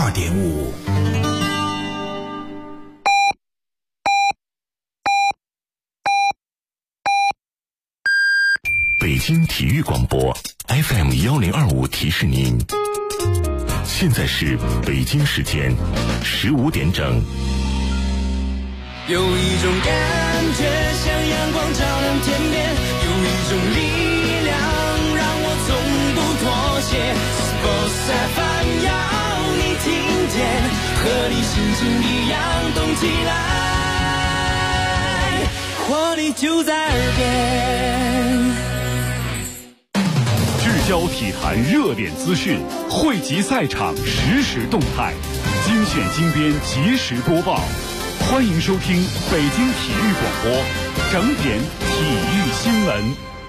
92.5。 北京体育广播 FM1025提示您，现在是北京时间15点整。 有一种感觉像阳光照亮天边，有一种力量让我从不妥协。Sports FM 要你听见，和你心情一样动起来，活力就在耳边。 聚焦体坛热点资讯，汇集赛场实时动态，精选精编及时播报。欢迎收听北京体育广播整点体育新闻。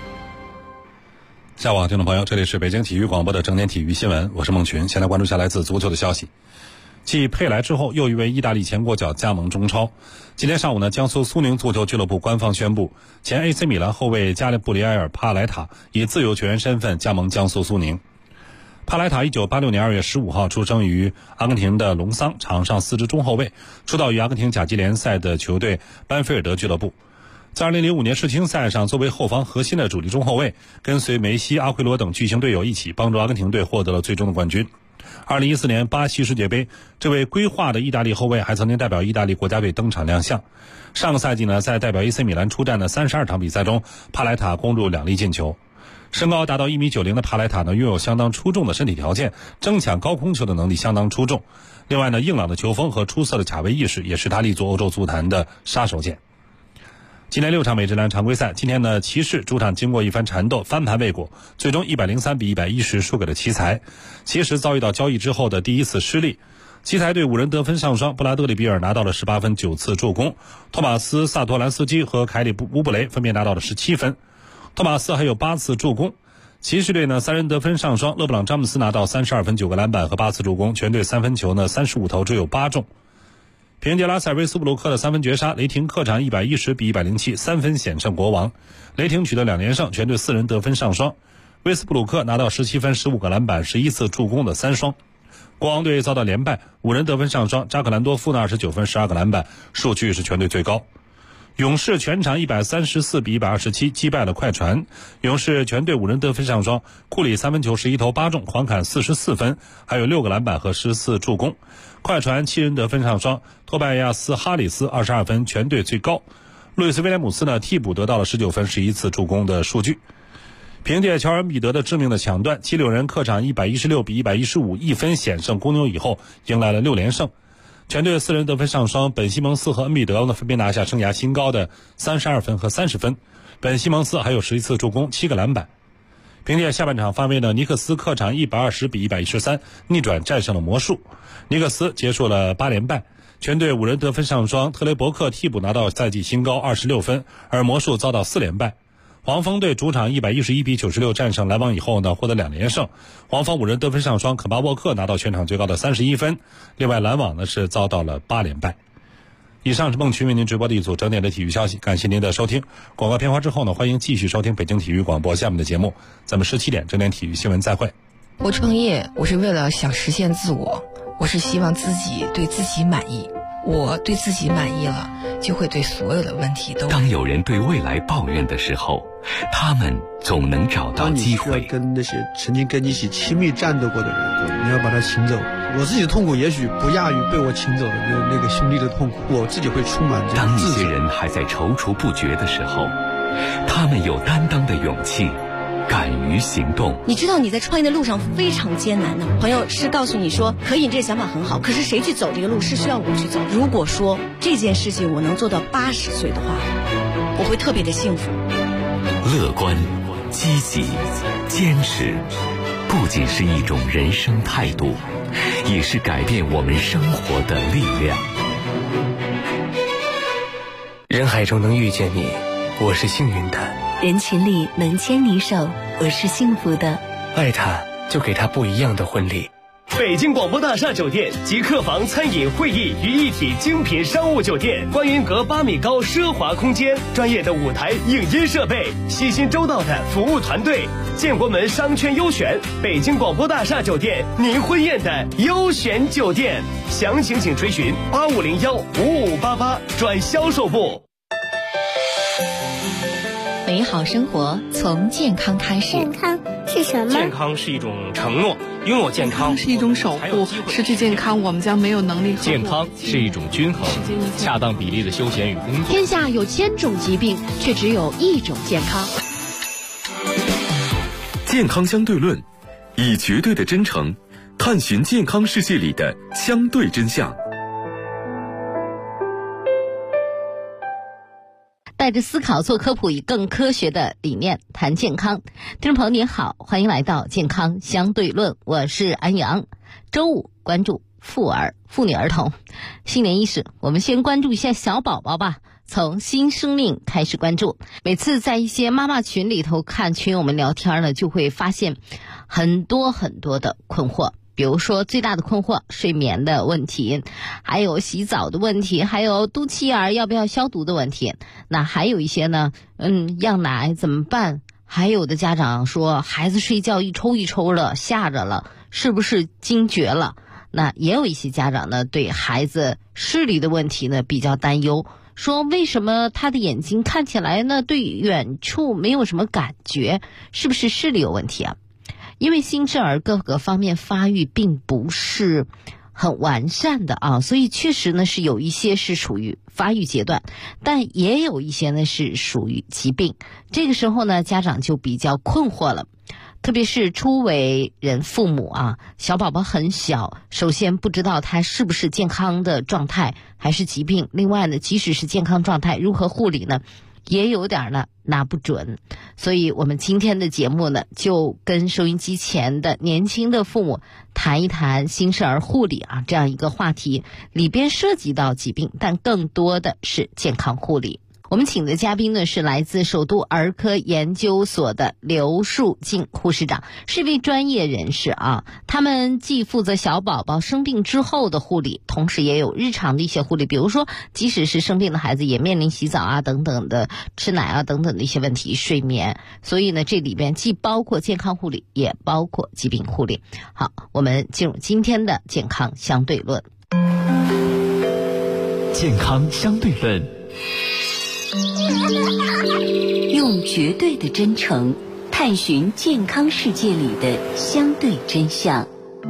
下午好，听众朋友，这里是北京体育广播的整点体育新闻，我是孟群。先来关注下来自足球的消息。继佩莱之后，又一位意大利前国脚加盟中超。今天上午呢，江苏苏宁足球俱乐部官方宣布，前 AC 米兰后卫加利布里埃尔·帕莱塔以自由球员身份加盟江苏苏宁。帕莱塔1986年2月15号出生于阿根廷的隆桑，场上司职中后卫，出道于阿根廷甲级联赛的球队班菲尔德俱乐部。在2005年世青赛上，作为后防核心的主力中后卫，跟随梅西、阿奎罗等巨星队友一起帮助阿根廷队获得了最终的冠军。2014年巴西世界杯，这位归化的意大利后卫还曾经代表意大利国家队登场亮相。上个赛季呢，在代表 AC 米兰出战的32场比赛中，帕莱塔攻入2粒进球。身高达到1.90米的帕莱塔呢，拥有相当出众的身体条件，争抢高空球的能力相当出众。另外呢，硬朗的球风和出色的卡位意识也是他立足欧洲足坛的杀手锏。今年6场美职篮常规赛，今天呢，骑士主场经过一番缠斗，翻盘未果，最终103比110输给了奇才。骑士遭遇到交易之后的第一次失利。奇才队5人得分上双，布拉德里比尔拿到了18分9次助攻，托马斯萨托兰斯基和凯里乌布雷分别拿到了17分，托马斯还有8次助攻。骑士队呢3人得分上双，勒布朗詹姆斯拿到32分9个篮板和8次助攻，全队三分球呢35投只有8中。凭借拉塞尔威斯布鲁克的三分绝杀，雷霆客场110比1073分险胜国王。雷霆取得2连胜，全队4人得分上双，威斯布鲁克拿到17分15个篮板11次助攻的3双。国王队遭到连败，5人得分上双，扎克兰多夫呢29分12个篮板，数据是全队最高。勇士全场134比127击败了快船。勇士全队5人得分上双，库里三分球11投8中，黄坎44分，还有6个篮板和14助攻。快船7人得分上双，托拜亚斯哈里斯22分，全队最高。路易斯威廉姆斯呢替补得到了19分11次助攻的数据。凭借乔尔·彼得的致命的抢断，76人客场116比115一分险胜公牛以后，迎来了6连胜。全队4人得分上双，本西蒙斯和恩比德呢分别拿下生涯新高的32分和30分，本西蒙斯还有11次助攻7个篮板。凭借下半场发威呢，尼克斯客场120比113逆转战胜了魔术。尼克斯结束了8连败，全队5人得分上双，特雷伯克替补拿到赛季新高26分，而魔术遭到4连败。黄蜂队主场111比96战胜篮网以后呢，获得2连胜。黄蜂5人得分上双，肯巴沃克拿到全场最高的31分。另外篮网呢是遭到了8连败。以上是孟群为您直播的一组整点的体育消息，感谢您的收听。广告片花之后呢，欢迎继续收听北京体育广播下面的节目。咱们17点整点体育新闻再会。 我创业，我是为了想实现自我，我是希望自己对自己满意。我对自己满意了，就会对所有的问题都。 当有人对未来抱怨的时候，他们总能找到机会。 当你需要跟那些曾经跟你一起亲密战斗过的人，你要把他请走。我自己的痛苦也许不亚于被我请走的那个兄弟的痛苦，我自己会充满这当一种自责。 些人还在踌躇不决的时候，他们有担当的勇气，敢于行动。 你知道你在创业的路上非常艰难的，朋友是告诉你说可以，这个想法很好，可是谁去走这个路是需要我去走。如果说这件事情我能做到80岁的话，我会特别的幸福。 乐观、积极、坚持，不仅是一种人生态度，也是改变我们生活的力量。 人海中能遇见你，我是幸运的； 人群里能牵你手，我是幸福的。 爱他，就给他不一样的婚礼。 北京广播大厦酒店集客房、餐饮、会议于一体精品商务酒店，观云阁8米高奢华空间，专业的舞台影音设备，细心周到的服务团队，建国门商圈优选，北京广播大厦酒店，您婚宴的优选酒店。详情请垂询8501-5588转销售部。 美好生活从健康开始。 健康是什么？ 健康是一种承诺，拥有健康是一种守护，失去健康我们将没有能力。 健康是一种均衡、恰当比例的休闲与工作。 天下有1000种疾病，却只有1种健康。 健康相对论，以绝对的真诚探寻健康世界里的相对真相。 带着思考做科普，以更科学的理念谈健康。听众朋友您好，欢迎来到健康相对论，我是安阳。周五关注妇女儿童。新年伊始，我们先关注一下小宝宝吧，从新生命开始关注。每次在一些妈妈群里头看群友们聊天呢，就会发现很多的困惑。比如说最大的困惑，睡眠的问题，还有洗澡的问题，还有肚脐眼要不要消毒的问题。那还有一些呢，要奶怎么办？还有的家长说孩子睡觉一抽了，吓着了，是不是惊厥了？那也有一些家长呢，对孩子视力的问题呢比较担忧，说为什么他的眼睛看起来呢对远处没有什么感觉，是不是视力有问题啊？因为新生儿各个方面发育并不是很完善的啊，所以确实呢是有一些是属于发育阶段，但也有一些呢是属于疾病。这个时候呢，家长就比较困惑了，特别是初为人父母啊，小宝宝很小，首先不知道他是不是健康的状态还是疾病，另外呢，即使是健康状态，如何护理呢？也有点呢拿不准。所以我们今天的节目呢，就跟收音机前的年轻的父母谈一谈新生儿护理啊这样一个话题，里边涉及到疾病，但更多的是健康护理。我们请的嘉宾呢是来自首都儿科研究所的刘树静护士长，是一位专业人士啊。他们既负责小宝宝生病之后的护理，同时也有日常的一些护理，比如说即使是生病的孩子也面临洗澡啊等等的，吃奶啊等等的一些问题，睡眠。所以呢，这里边既包括健康护理，也包括疾病护理。好，我们进入今天的健康相对论。 健康相对论，用绝对的真诚探寻健康世界里的相对真相。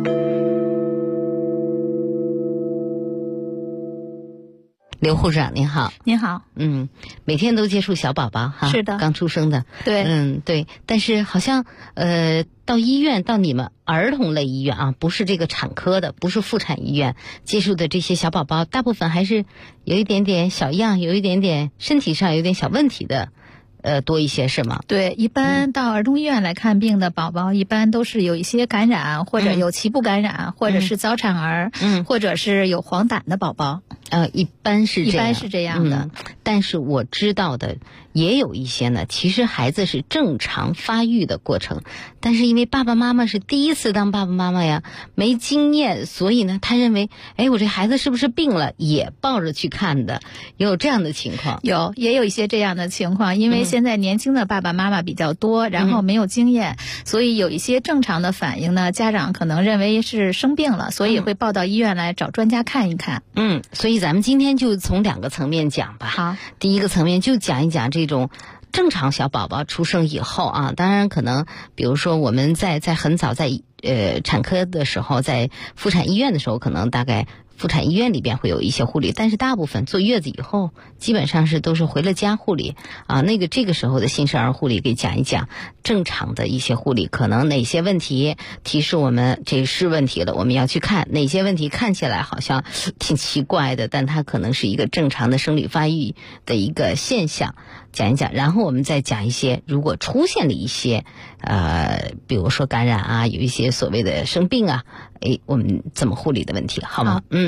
刘护士长您好。 您好。 每天都接触小宝宝哈， 是的， 刚出生的。 对， 对，但是好像到医院，到你们儿童类医院啊，不是这个产科的，不是妇产医院接触的这些小宝宝，大部分还是有一点点小样，有一点点身体上有点小问题的。多一些是吗？ 对，一般到儿童医院来看病的宝宝，一般都是有一些感染，或者有脐部感染，或者是早产儿，或者是有黄疸的宝宝。 一般是这样的。 但是我知道的也有一些呢，其实孩子是正常发育的过程，但是因为爸爸妈妈是第一次当爸爸妈妈呀，没经验，所以呢，他认为，我这孩子是不是病了，也抱着去看的，有这样的情况。 也有一些这样的情况，因为现在年轻的爸爸妈妈比较多，然后没有经验，所以有一些正常的反应呢，家长可能认为是生病了，所以会抱到医院来找专家看一看。 所以咱们今天就从2个层面讲吧。 好， 第一个层面就讲一讲这种正常小宝宝出生以后啊，当然可能比如说我们在很早在产科的时候，在妇产医院的时候，可能大概妇产医院里边会有一些护理，但是大部分坐月子以后基本上都是回了家护理啊。这个时候的新生儿护理给讲一讲正常的一些护理，可能哪些问题提示我们这是问题了，我们要去看哪些问题看起来好像挺奇怪的，但它可能是一个正常的生理发育的一个现象，讲一讲，然后我们再讲一些如果出现了一些比如说感染啊，有一些所谓的生病啊，我们怎么护理的问题，好吗？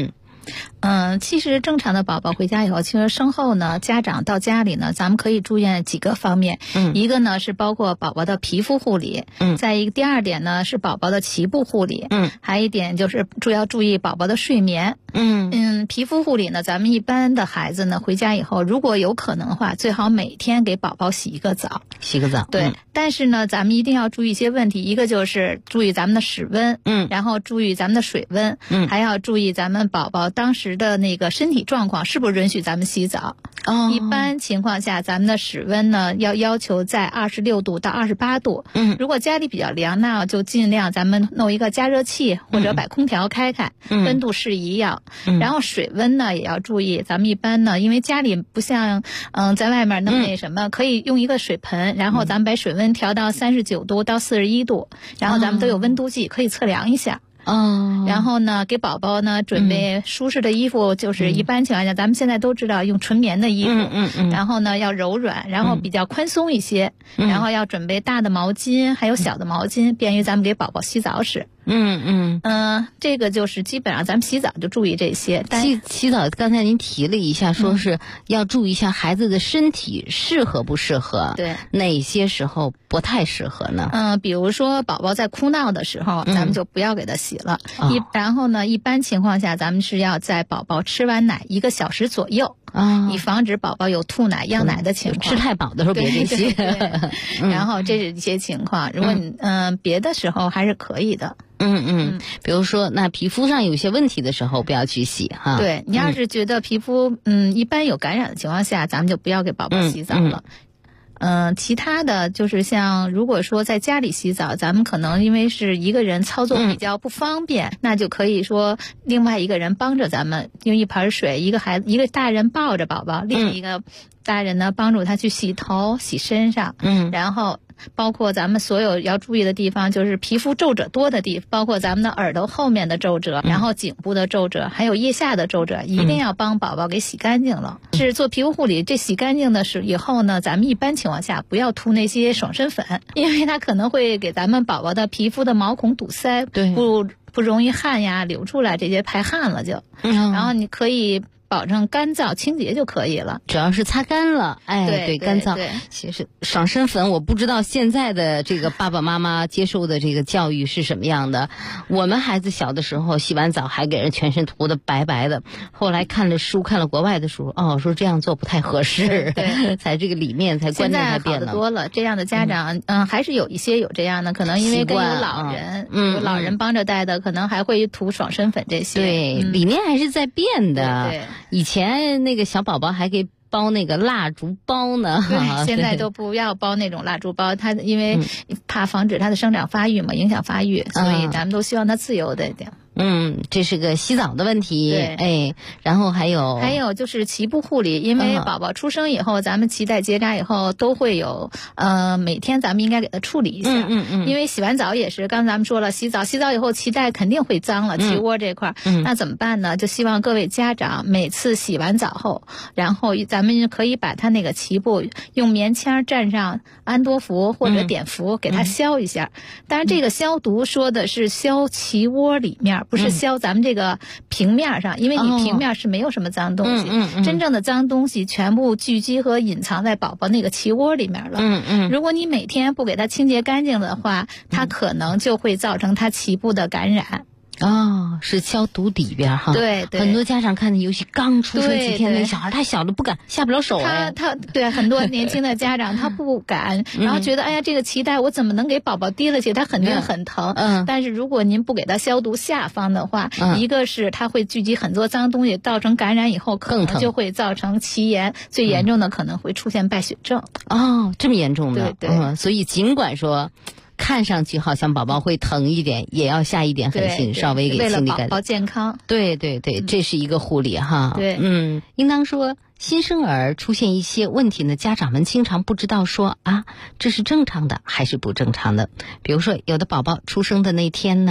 其实正常的宝宝回家以后，其实生后呢，家长到家里呢，咱们可以注意几个方面。一个呢是包括宝宝的皮肤护理，再一个第二点呢是宝宝的脐部护理，还有一点就是要注意宝宝的睡眠。皮肤护理呢，咱们一般的孩子呢回家以后，如果有可能的话，最好每天给宝宝洗一个澡。对，但是呢，咱们一定要注意一些问题，一个就是注意咱们的室温，然后注意咱们的水温，还要注意咱们宝宝当时的那个身体状况是不是允许咱们洗澡。一般情况下，咱们的室温呢要求在26度到28度。如果家里比较凉，那就尽量咱们弄一个加热器或者把空调开开，温度适宜要。然后水温呢也要注意，咱们一般呢，因为家里不像在外面弄那什么，可以用一个水盆，然后咱们把水温调到39度到41度，然后咱们都有温度计可以测量一下。然后呢，给宝宝呢准备舒适的衣服，就是一般情况下，咱们现在都知道用纯棉的衣服，然后呢要柔软，然后比较宽松一些，然后要准备大的毛巾，还有小的毛巾，便于咱们给宝宝洗澡使。这个就是基本上咱们洗澡就注意这些。 洗澡，刚才您提了一下，说是要注意一下孩子的身体适合不适合， 对， 哪些时候不太适合呢？ 比如说宝宝在哭闹的时候，咱们就不要给他洗了。然后呢，一般情况下，咱们是要在宝宝吃完奶1个小时左右。以防止宝宝有吐奶、漾奶的情况。 吃太饱的时候别这些。 然后这是一些情况，如果你别的时候还是可以的。 比如说那皮肤上有些问题的时候不要去洗哈。 对，你要是觉得皮肤一般有感染的情况下，咱们就不要给宝宝洗澡了。其他的就是像如果说在家里洗澡，咱们可能因为是一个人操作比较不方便，那就可以说另外一个人帮着咱们用一盆水，一个大人抱着宝宝，另一个大人呢帮助他去洗头、洗身上，然后包括咱们所有要注意的地方，就是皮肤皱褶多的地方，包括咱们的耳朵后面的皱褶，然后颈部的皱褶，还有腋下的皱褶，一定要帮宝宝给洗干净了。是做皮肤护理，这洗干净的是以后呢，咱们一般情况下不要涂那些爽身粉，因为它可能会给咱们宝宝的皮肤的毛孔堵塞，不容易汗呀流出来，这些排汗了就。然后你可以保证干燥清洁就可以了， 主要是擦干了。对，干燥。其实爽身粉，我不知道现在的这个爸爸妈妈接受的这个教育是什么样的。我们孩子小的时候洗完澡还给人全身涂的白白的，后来看了书，看了国外的书，说这样做不太合适，才这个理念才观念才变了。 现在好得多了，这样的家长还是有一些有这样的，可能因为跟有老人，有老人帮着带的，可能还会涂爽身粉这些。 对，理念还是在变的。 对。 以前那个小宝宝还给包那个蜡烛包呢， 现在都不要包那种蜡烛包，它因为怕防止它的生长发育嘛，影响发育，所以咱们都希望它自由的一点。 这是个洗澡的问题。然后还有就是脐部护理，因为宝宝出生以后，咱们脐带结扎以后都会有，每天咱们应该给他处理一下。因为洗完澡也是，刚才咱们说了，洗澡以后脐带肯定会脏了，脐窝这块那怎么办呢？就希望各位家长每次洗完澡后，然后咱们可以把他那个脐部用棉签蘸上安多福或者碘伏给他消一下。当然这个消毒说的是消脐窝里面，不是消咱们这个平面上，因为你平面是没有什么脏东西，真正的脏东西全部聚集和隐藏在宝宝那个脐窝里面了。如果你每天不给它清洁干净的话，它可能就会造成它脐部的感染。 是消毒里边哈。 对， 很多家长看的，尤其刚出生几天那小孩，太小了不敢下不了手。 对很多年轻的家长他不敢，然后觉得哎呀这个脐带我怎么能给宝宝提了起，他肯定很疼。但是如果您不给他消毒下方的话，一个是它会聚集很多脏东西，造成感染以后可能就会造成脐炎，最严重的可能会出现败血症。 这么严重的。 对， 所以尽管说看上去好像宝宝会疼一点，也要下一点狠心，稍微给清理干净， 为了宝宝健康。 对，这是一个护理哈。 对， 应当说新生儿出现一些问题呢，家长们经常不知道说这是正常的还是不正常的。比如说有的宝宝出生的那天呢，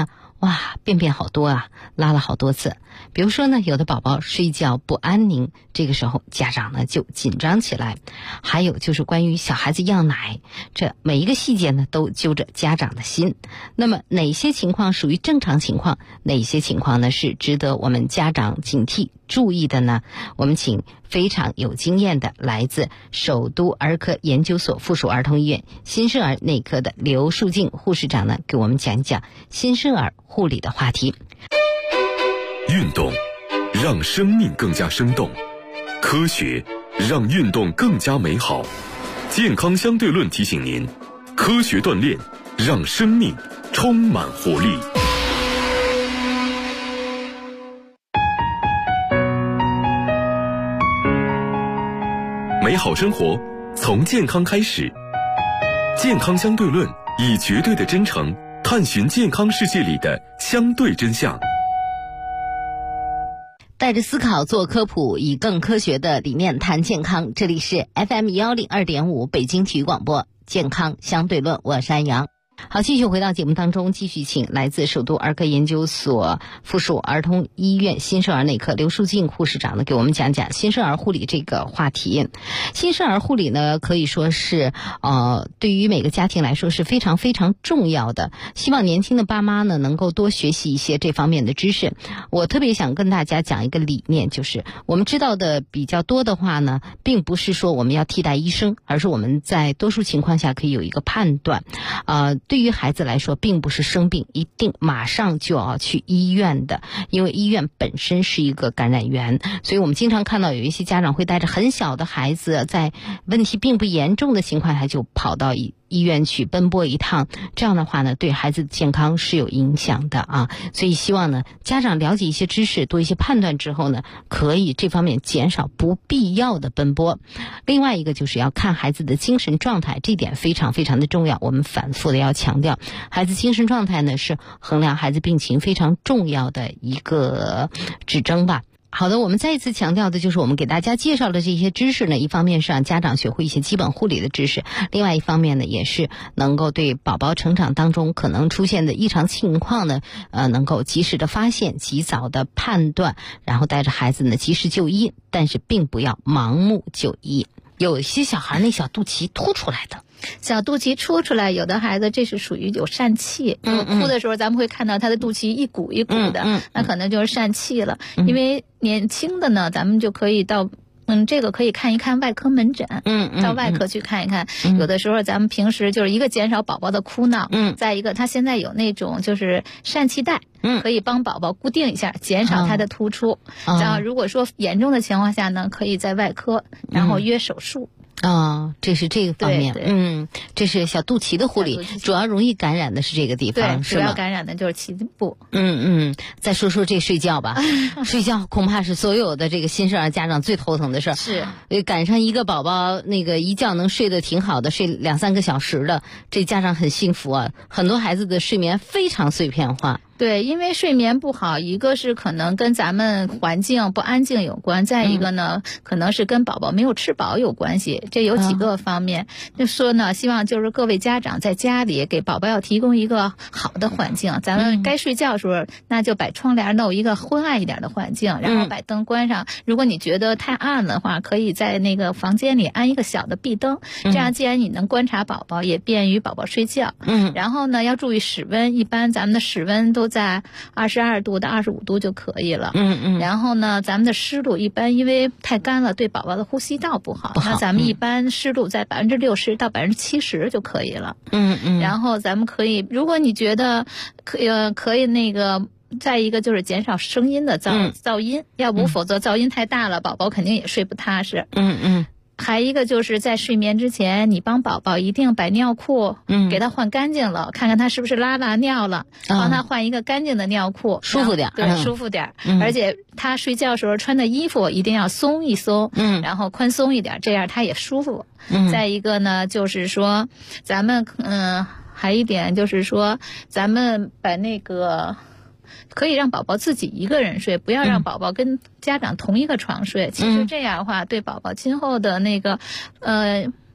哇，便便好多啊，拉了好多次。比如说呢，有的宝宝睡觉不安宁，这个时候家长呢就紧张起来。还有就是关于小孩子要奶，这每一个细节呢都揪着家长的心。那么哪些情况属于正常情况，哪些情况呢是值得我们家长警惕注意的呢？我们请非常有经验的来自首都儿科研究所附属儿童医院新生儿内科的刘树静护士长呢，给我们讲一讲新生儿护理的话题。 运动让生命更加生动，科学让运动更加美好。健康相对论提醒您，科学锻炼让生命充满活力。美好生活从健康开始，健康相对论以绝对的真诚探寻健康世界里的相对真相。 带着思考做科普，以更科学的理念谈健康。这里是 FM102.5 北京体育广播健康相对论，我是安阳。好，继续回到节目当中，继续请来自首都儿科研究所附属儿童医院新生儿内科刘树静护士长呢，给我们讲讲新生儿护理这个话题。新生儿护理呢，可以说是对于每个家庭来说是非常非常重要的。希望年轻的爸妈呢，能够多学习一些这方面的知识。我特别想跟大家讲一个理念，就是我们知道的比较多的话呢，并不是说我们要替代医生，而是我们在多数情况下可以有一个判断。对于孩子来说，并不是生病一定马上就要去医院的，因为医院本身是一个感染源。所以我们经常看到有一些家长会带着很小的孩子，在问题并不严重的情况下就跑到医院去奔波一趟，这样的话呢，对孩子的健康是有影响的啊。所以希望呢，家长了解一些知识，多一些判断之后呢，可以这方面减少不必要的奔波。另外一个就是要看孩子的精神状态，这点非常非常的重要，我们反复的要强调，孩子精神状态呢是衡量孩子病情非常重要的一个指征吧。好的，我们再一次强调的就是我们给大家介绍的这些知识呢，一方面是让家长学会一些基本护理的知识，另外一方面呢，也是能够对宝宝成长当中可能出现的异常情况呢，能够及时的发现，及早的判断，然后带着孩子呢及时就医，但是并不要盲目就医。有一些小孩那小肚脐凸出来的， 小肚脐凸出来，有的孩子这是属于有疝气，哭的时候咱们会看到他的肚脐一鼓一鼓的，那可能就是疝气了。因为年轻的呢，咱们就可以到这个可以看一看外科门诊，到外科去看一看。有的时候咱们平时就是一个减少宝宝的哭闹，再一个他现在有那种就是疝气带，可以帮宝宝固定一下，减少他的突出。然后如果说严重的情况下呢，可以在外科然后约手术。 这是这个方面。这是小肚脐的护理，主要容易感染的是这个地方， 对，主要感染的就是脐部。 再说说这睡觉吧。睡觉恐怕是所有的这个新生儿家长最头疼的事儿。 是， 赶上一个宝宝那个一觉能睡得挺好的，睡2-3个小时的，这家长很幸福啊。很多孩子的睡眠非常碎片化。 对，因为睡眠不好，一个是可能跟咱们环境不安静有关，再一个呢，可能是跟宝宝没有吃饱有关系。这有几个方面。就说呢，希望就是各位家长在家里给宝宝要提供一个好的环境。咱们该睡觉的时候，那就把窗帘弄一个昏暗一点的环境，然后把灯关上。如果你觉得太暗的话，可以在那个房间里安一个小的壁灯，这样既然你能观察宝宝，也便于宝宝睡觉。然后呢，要注意室温，一般咱们的室温都在22度到25度就可以了。然后呢，咱们的湿度一般因为太干了，对宝宝的呼吸道不好。那咱们一般湿度在60%到70%就可以了。然后咱们可以，如果你觉得可以那个。再一个就是减少声音的噪音，要不否则噪音太大了，宝宝肯定也睡不踏实。还一个就是在睡眠之前，你帮宝宝一定把尿裤给他换干净了，看看他是不是拉尿了，帮他换一个干净的尿裤， 舒服点。 对，舒服点。而且他睡觉时候穿的衣服一定要松一松，然后宽松一点，这样他也舒服。再一个呢，就是说咱们还一点就是说，咱们把那个。可以让宝宝自己一个人睡，不要让宝宝跟家长同一个床睡。其实这样的话，对宝宝今后的那个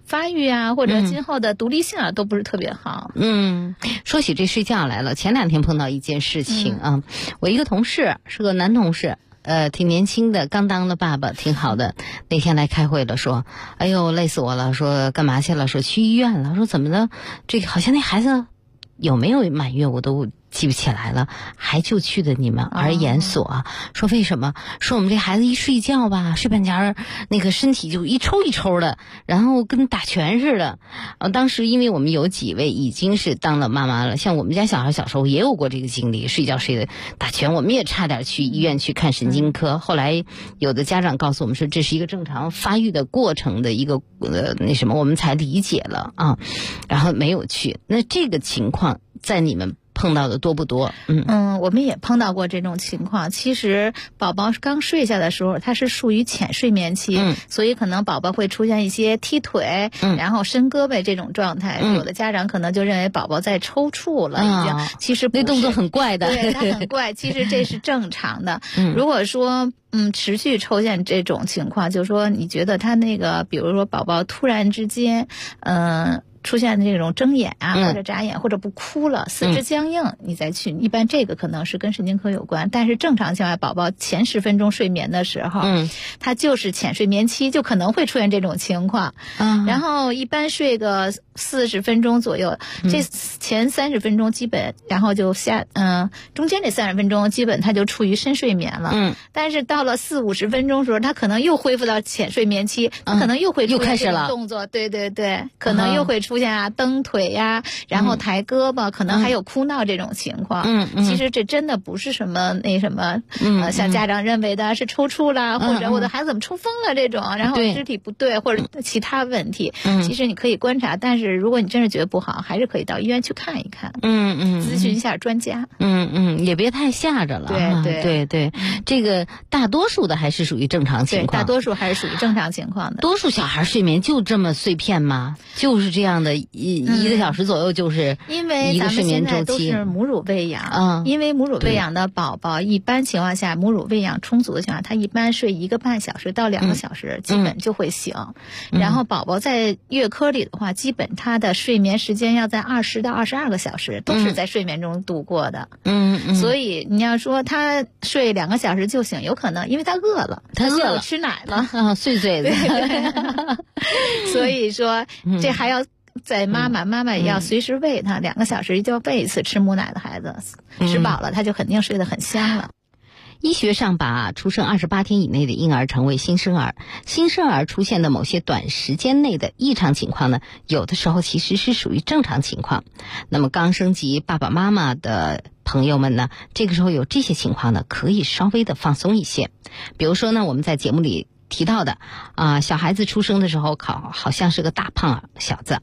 发育啊，或者今后的独立性啊，都不是特别好。 说起这睡觉来了，前2天碰到一件事情啊，我一个同事是个男同事。挺年轻的，刚当了爸爸，挺好的。那天来开会了，说：“哎呦，累死我了！”说干嘛去了？说去医院了。说怎么了？这个好像那孩子有没有满月我都记不起来了，还就去的你们儿研所。说为什么？说我们这孩子一睡觉吧，睡半截那个身体就一抽一抽的，然后跟打拳似的。当时因为我们有几位已经是当了妈妈了，像我们家小孩小时候也有过这个经历，睡觉睡的打拳，我们也差点去医院去看神经科。后来有的家长告诉我们说，这是一个正常发育的过程的一个我们才理解了啊，然后没有去。那这个情况在你们碰到的多不多？ 我们也碰到过这种情况。其实宝宝刚睡下的时候，它是属于浅睡眠期，所以可能宝宝会出现一些踢腿，然后伸胳膊这种状态。有的家长可能就认为宝宝在抽搐了，已经，其实不是， 那动作很怪的， 对，它很怪，其实这是正常的。如果说持续出现这种情况，就是说你觉得他那个，比如说宝宝突然之间，出现这种睁眼啊，或者眨眼，或者不哭了，四肢僵硬，你再去，一般这个可能是跟神经科有关。但是正常情况下，宝宝前10分钟睡眠的时候，他就是浅睡眠期，就可能会出现这种情况。然后一般睡个40分钟左右，这前30分钟基本，然后就中间这30分钟基本他就处于深睡眠了。但是到了40-50分钟的时候，他可能又恢复到浅睡眠期，他可能又会出现这种动作，对，可能又会出现蹬腿呀，然后抬胳膊，可能还有哭闹这种情况。其实这真的不是什么像家长认为的是抽搐啦，或者我的孩子怎么抽风了这种，然后肢体不对或者其他问题。其实你可以观察，但是如果你真是觉得不好，还是可以到医院去看一看，咨询一下专家。 也别太吓着了。对，这个大多数的还是属于正常情况， 大多数还是属于正常情况的。 多数小孩睡眠就这么碎片吗？就是这样的1个小时左右，就是一个睡眠周期。因为咱们现在都是母乳喂养，因为母乳喂养的宝宝，一般情况下母乳喂养充足的情况下，他一般睡1个半小时到2个小时，基本就会醒。然后宝宝在月科里的话，基本他的睡眠时间要在20到22个小时，都是在睡眠中度过的。所以你要说他睡2个小时就醒，有可能因为他饿了，他饿了吃奶了，碎嘴子。 所以说这还要在妈妈也要随时喂他，2个小时就要喂一次吃母奶的孩子，吃饱了他就肯定睡得很香了。 医学上把出生28天以内的婴儿称为新生儿，新生儿出现的某些短时间内的异常情况呢，有的时候其实是属于正常情况。那么刚升级爸爸妈妈的朋友们呢，这个时候有这些情况呢，可以稍微的放松一些。比如说呢，我们在节目里提到的小孩子出生的时候好像是个大胖小子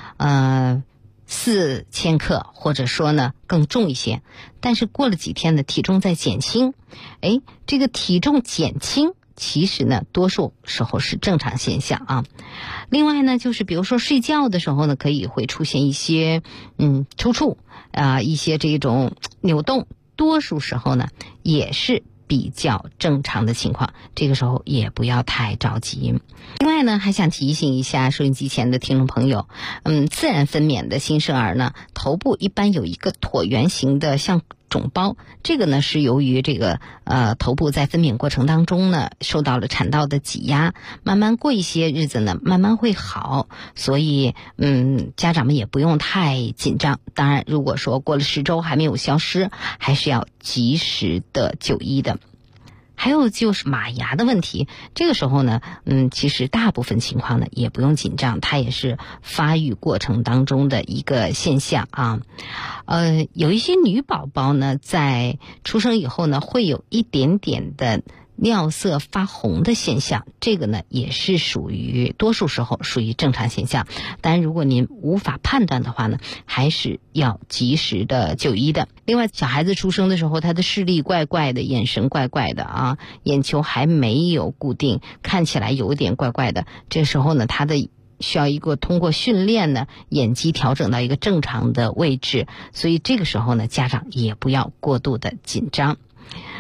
4千克，或者说呢更重一些，但是过了几天的体重在减轻。这个体重减轻其实呢多数时候是正常现象啊。另外呢，就是比如说睡觉的时候呢，会出现一些抽搐一些这种扭动，多数时候呢也是比较正常的情况，这个时候也不要太着急。另外呢，还想提醒一下收音机前的听众朋友，自然分娩的新生儿呢，头部一般有一个椭圆形的像肿包，这个呢是由于这个头部在分娩过程当中呢受到了产道的挤压，慢慢过一些日子呢慢慢会好，所以家长们也不用太紧张。当然如果说过了10周还没有消失，还是要及时的就医的。还有就是马牙的问题，这个时候呢其实大部分情况呢也不用紧张，它也是发育过程当中的一个现象啊。有一些女宝宝呢在出生以后呢会有一点点的尿色发红的现象，这个呢也是多数时候属于正常现象。当然如果您无法判断的话呢，还是要及时的就医的。另外小孩子出生的时候，他的视力怪怪的，眼神怪怪的眼球还没有固定，看起来有点怪怪的，这时候呢他的需要一个通过训练呢眼肌调整到一个正常的位置，所以这个时候呢家长也不要过度的紧张。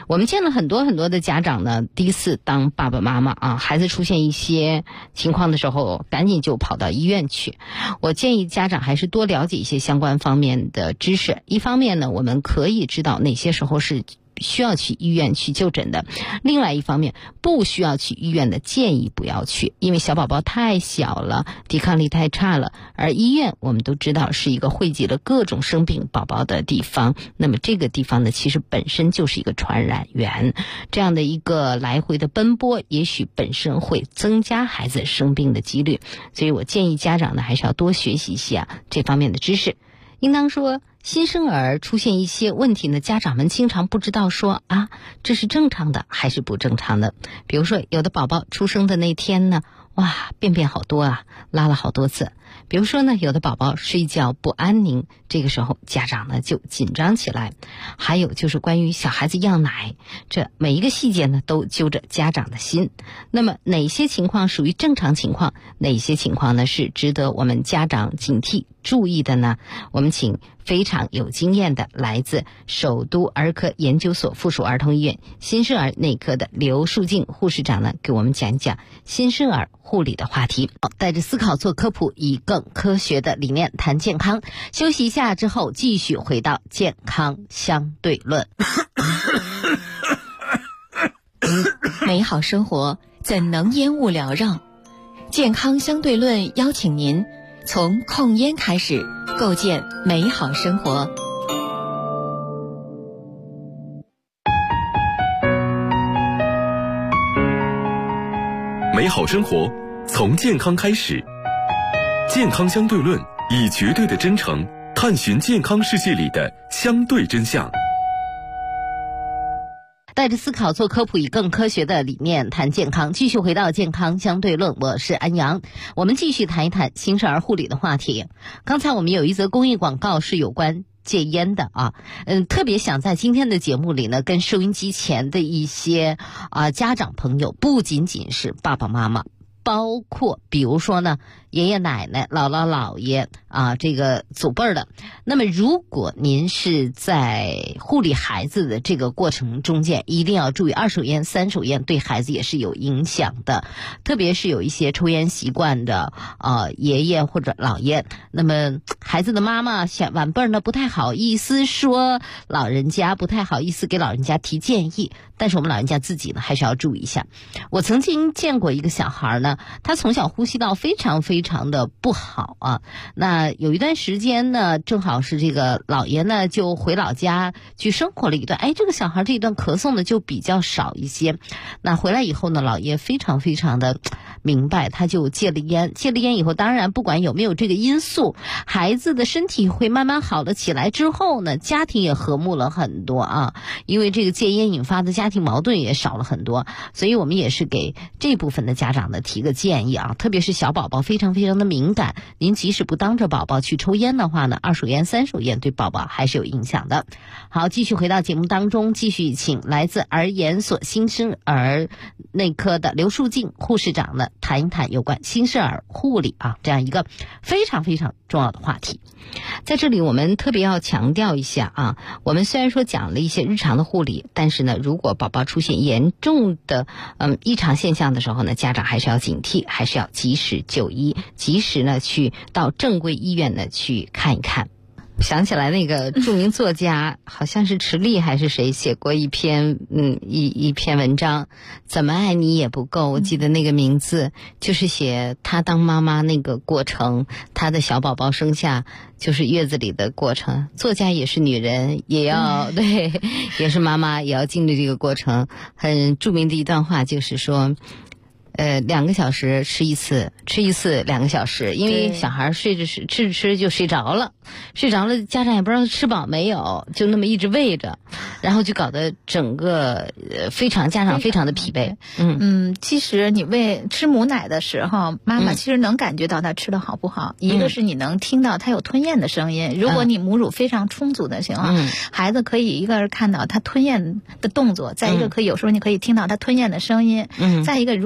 我们见了很多很多的家长呢，第一次当爸爸妈妈啊，孩子出现一些情况的时候，赶紧就跑到医院去。我建议家长还是多了解一些相关方面的知识。一方面呢，我们可以知道哪些时候是需要去医院去就诊的，另外一方面不需要去医院的建议不要去，因为小宝宝太小了，抵抗力太差了，而医院我们都知道是一个汇集了各种生病宝宝的地方，那么这个地方呢其实本身就是一个传染源，这样的一个来回的奔波也许本身会增加孩子生病的几率，所以我建议家长呢还是要多学习一下这方面的知识。应当说新生儿出现一些问题呢，家长们经常不知道说啊，这是正常的还是不正常的。比如说有的宝宝出生的那天呢，哇，便便好多啊，拉了好多次。比如说呢，有的宝宝睡觉不安宁，这个时候家长呢就紧张起来。还有就是关于小孩子要奶，这每一个细节呢都揪着家长的心。那么哪些情况属于正常情况，哪些情况呢是值得我们家长警惕注意的呢？我们请非常有经验的来自首都儿科研究所附属儿童医院新生儿内科的刘树静护士长呢，给我们讲一讲新生儿护理的话题。带着思考做科普，以更科学的理念谈健康。休息一下之后，继续回到健康相对论。 美好生活怎能烟雾缭绕？健康相对论邀请您从控烟开始，构建美好生活。 美好生活从健康开始，健康相对论以绝对的真诚探寻健康世界里的相对真相。 带着思考做科普，以更科学的理念谈健康。继续回到健康相对论，我是安阳。我们继续谈一谈新生儿护理的话题。刚才我们有一则公益广告是有关戒烟的啊，特别想在今天的节目里呢，跟收音机前的一些家长朋友，不仅仅是爸爸妈妈，包括比如说呢爷爷奶奶、姥姥姥爷这个祖辈的。那么如果您是在护理孩子的这个过程中间，一定要注意二手烟、三手烟对孩子也是有影响的，特别是有一些抽烟习惯的爷爷或者姥爷，那么孩子的妈妈晚辈呢不太好意思说老人家，不太好意思给老人家提建议，但是我们老人家自己呢还是要注意一下。我曾经见过一个小孩呢，他从小呼吸道非常非常的不好啊。那有一段时间呢，正好是这个姥爷呢就回老家去生活了一段，这个小孩这一段咳嗽呢就比较少一些。那回来以后呢，姥爷非常非常的明白，他就戒了烟。戒了烟以后，当然不管有没有这个因素，孩子的身体会慢慢好了起来，之后呢家庭也和睦了很多啊，因为这个戒烟引发的家庭矛盾也少了很多。所以我们也是给这部分的家长呢提个建议啊，特别是小宝宝非常非常的敏感，您即使不当着宝宝去抽烟的话呢，二手烟、三手烟对宝宝还是有影响的。好，继续回到节目当中，继续请来自儿研所新生儿内科的刘树静护士长呢谈一谈有关新生儿护理这样一个非常非常重要的话题。在这里我们特别要强调一下我们虽然说讲了一些日常的护理，但是呢如果宝宝出现严重的异常现象的时候呢，家长还是要警惕，还是要及时就医，及时呢去到正规医院呢去看一看。想起来那个著名作家好像是池莉还是谁写过一篇文章，怎么爱你也不够，我记得那个名字就是写她当妈妈那个过程，她的小宝宝生下就是月子里的过程。作家也是女人，也要对，也是妈妈，也要经历这个过程。很著名的一段话就是说2个小时吃一次2个小时，因为小孩吃着就睡着了，家长也不知道吃饱没有，就那么一直喂着，然后就搞得整个家长非常的疲惫。 其实你吃母奶的时候，妈妈其实能感觉到他吃的好不好。一个是你能听到他有吞咽的声音，如果你母乳非常充足的情况，孩子可以一个是看到他吞咽的动作，再一个有时候你可以听到他吞咽的声音，再一个如果说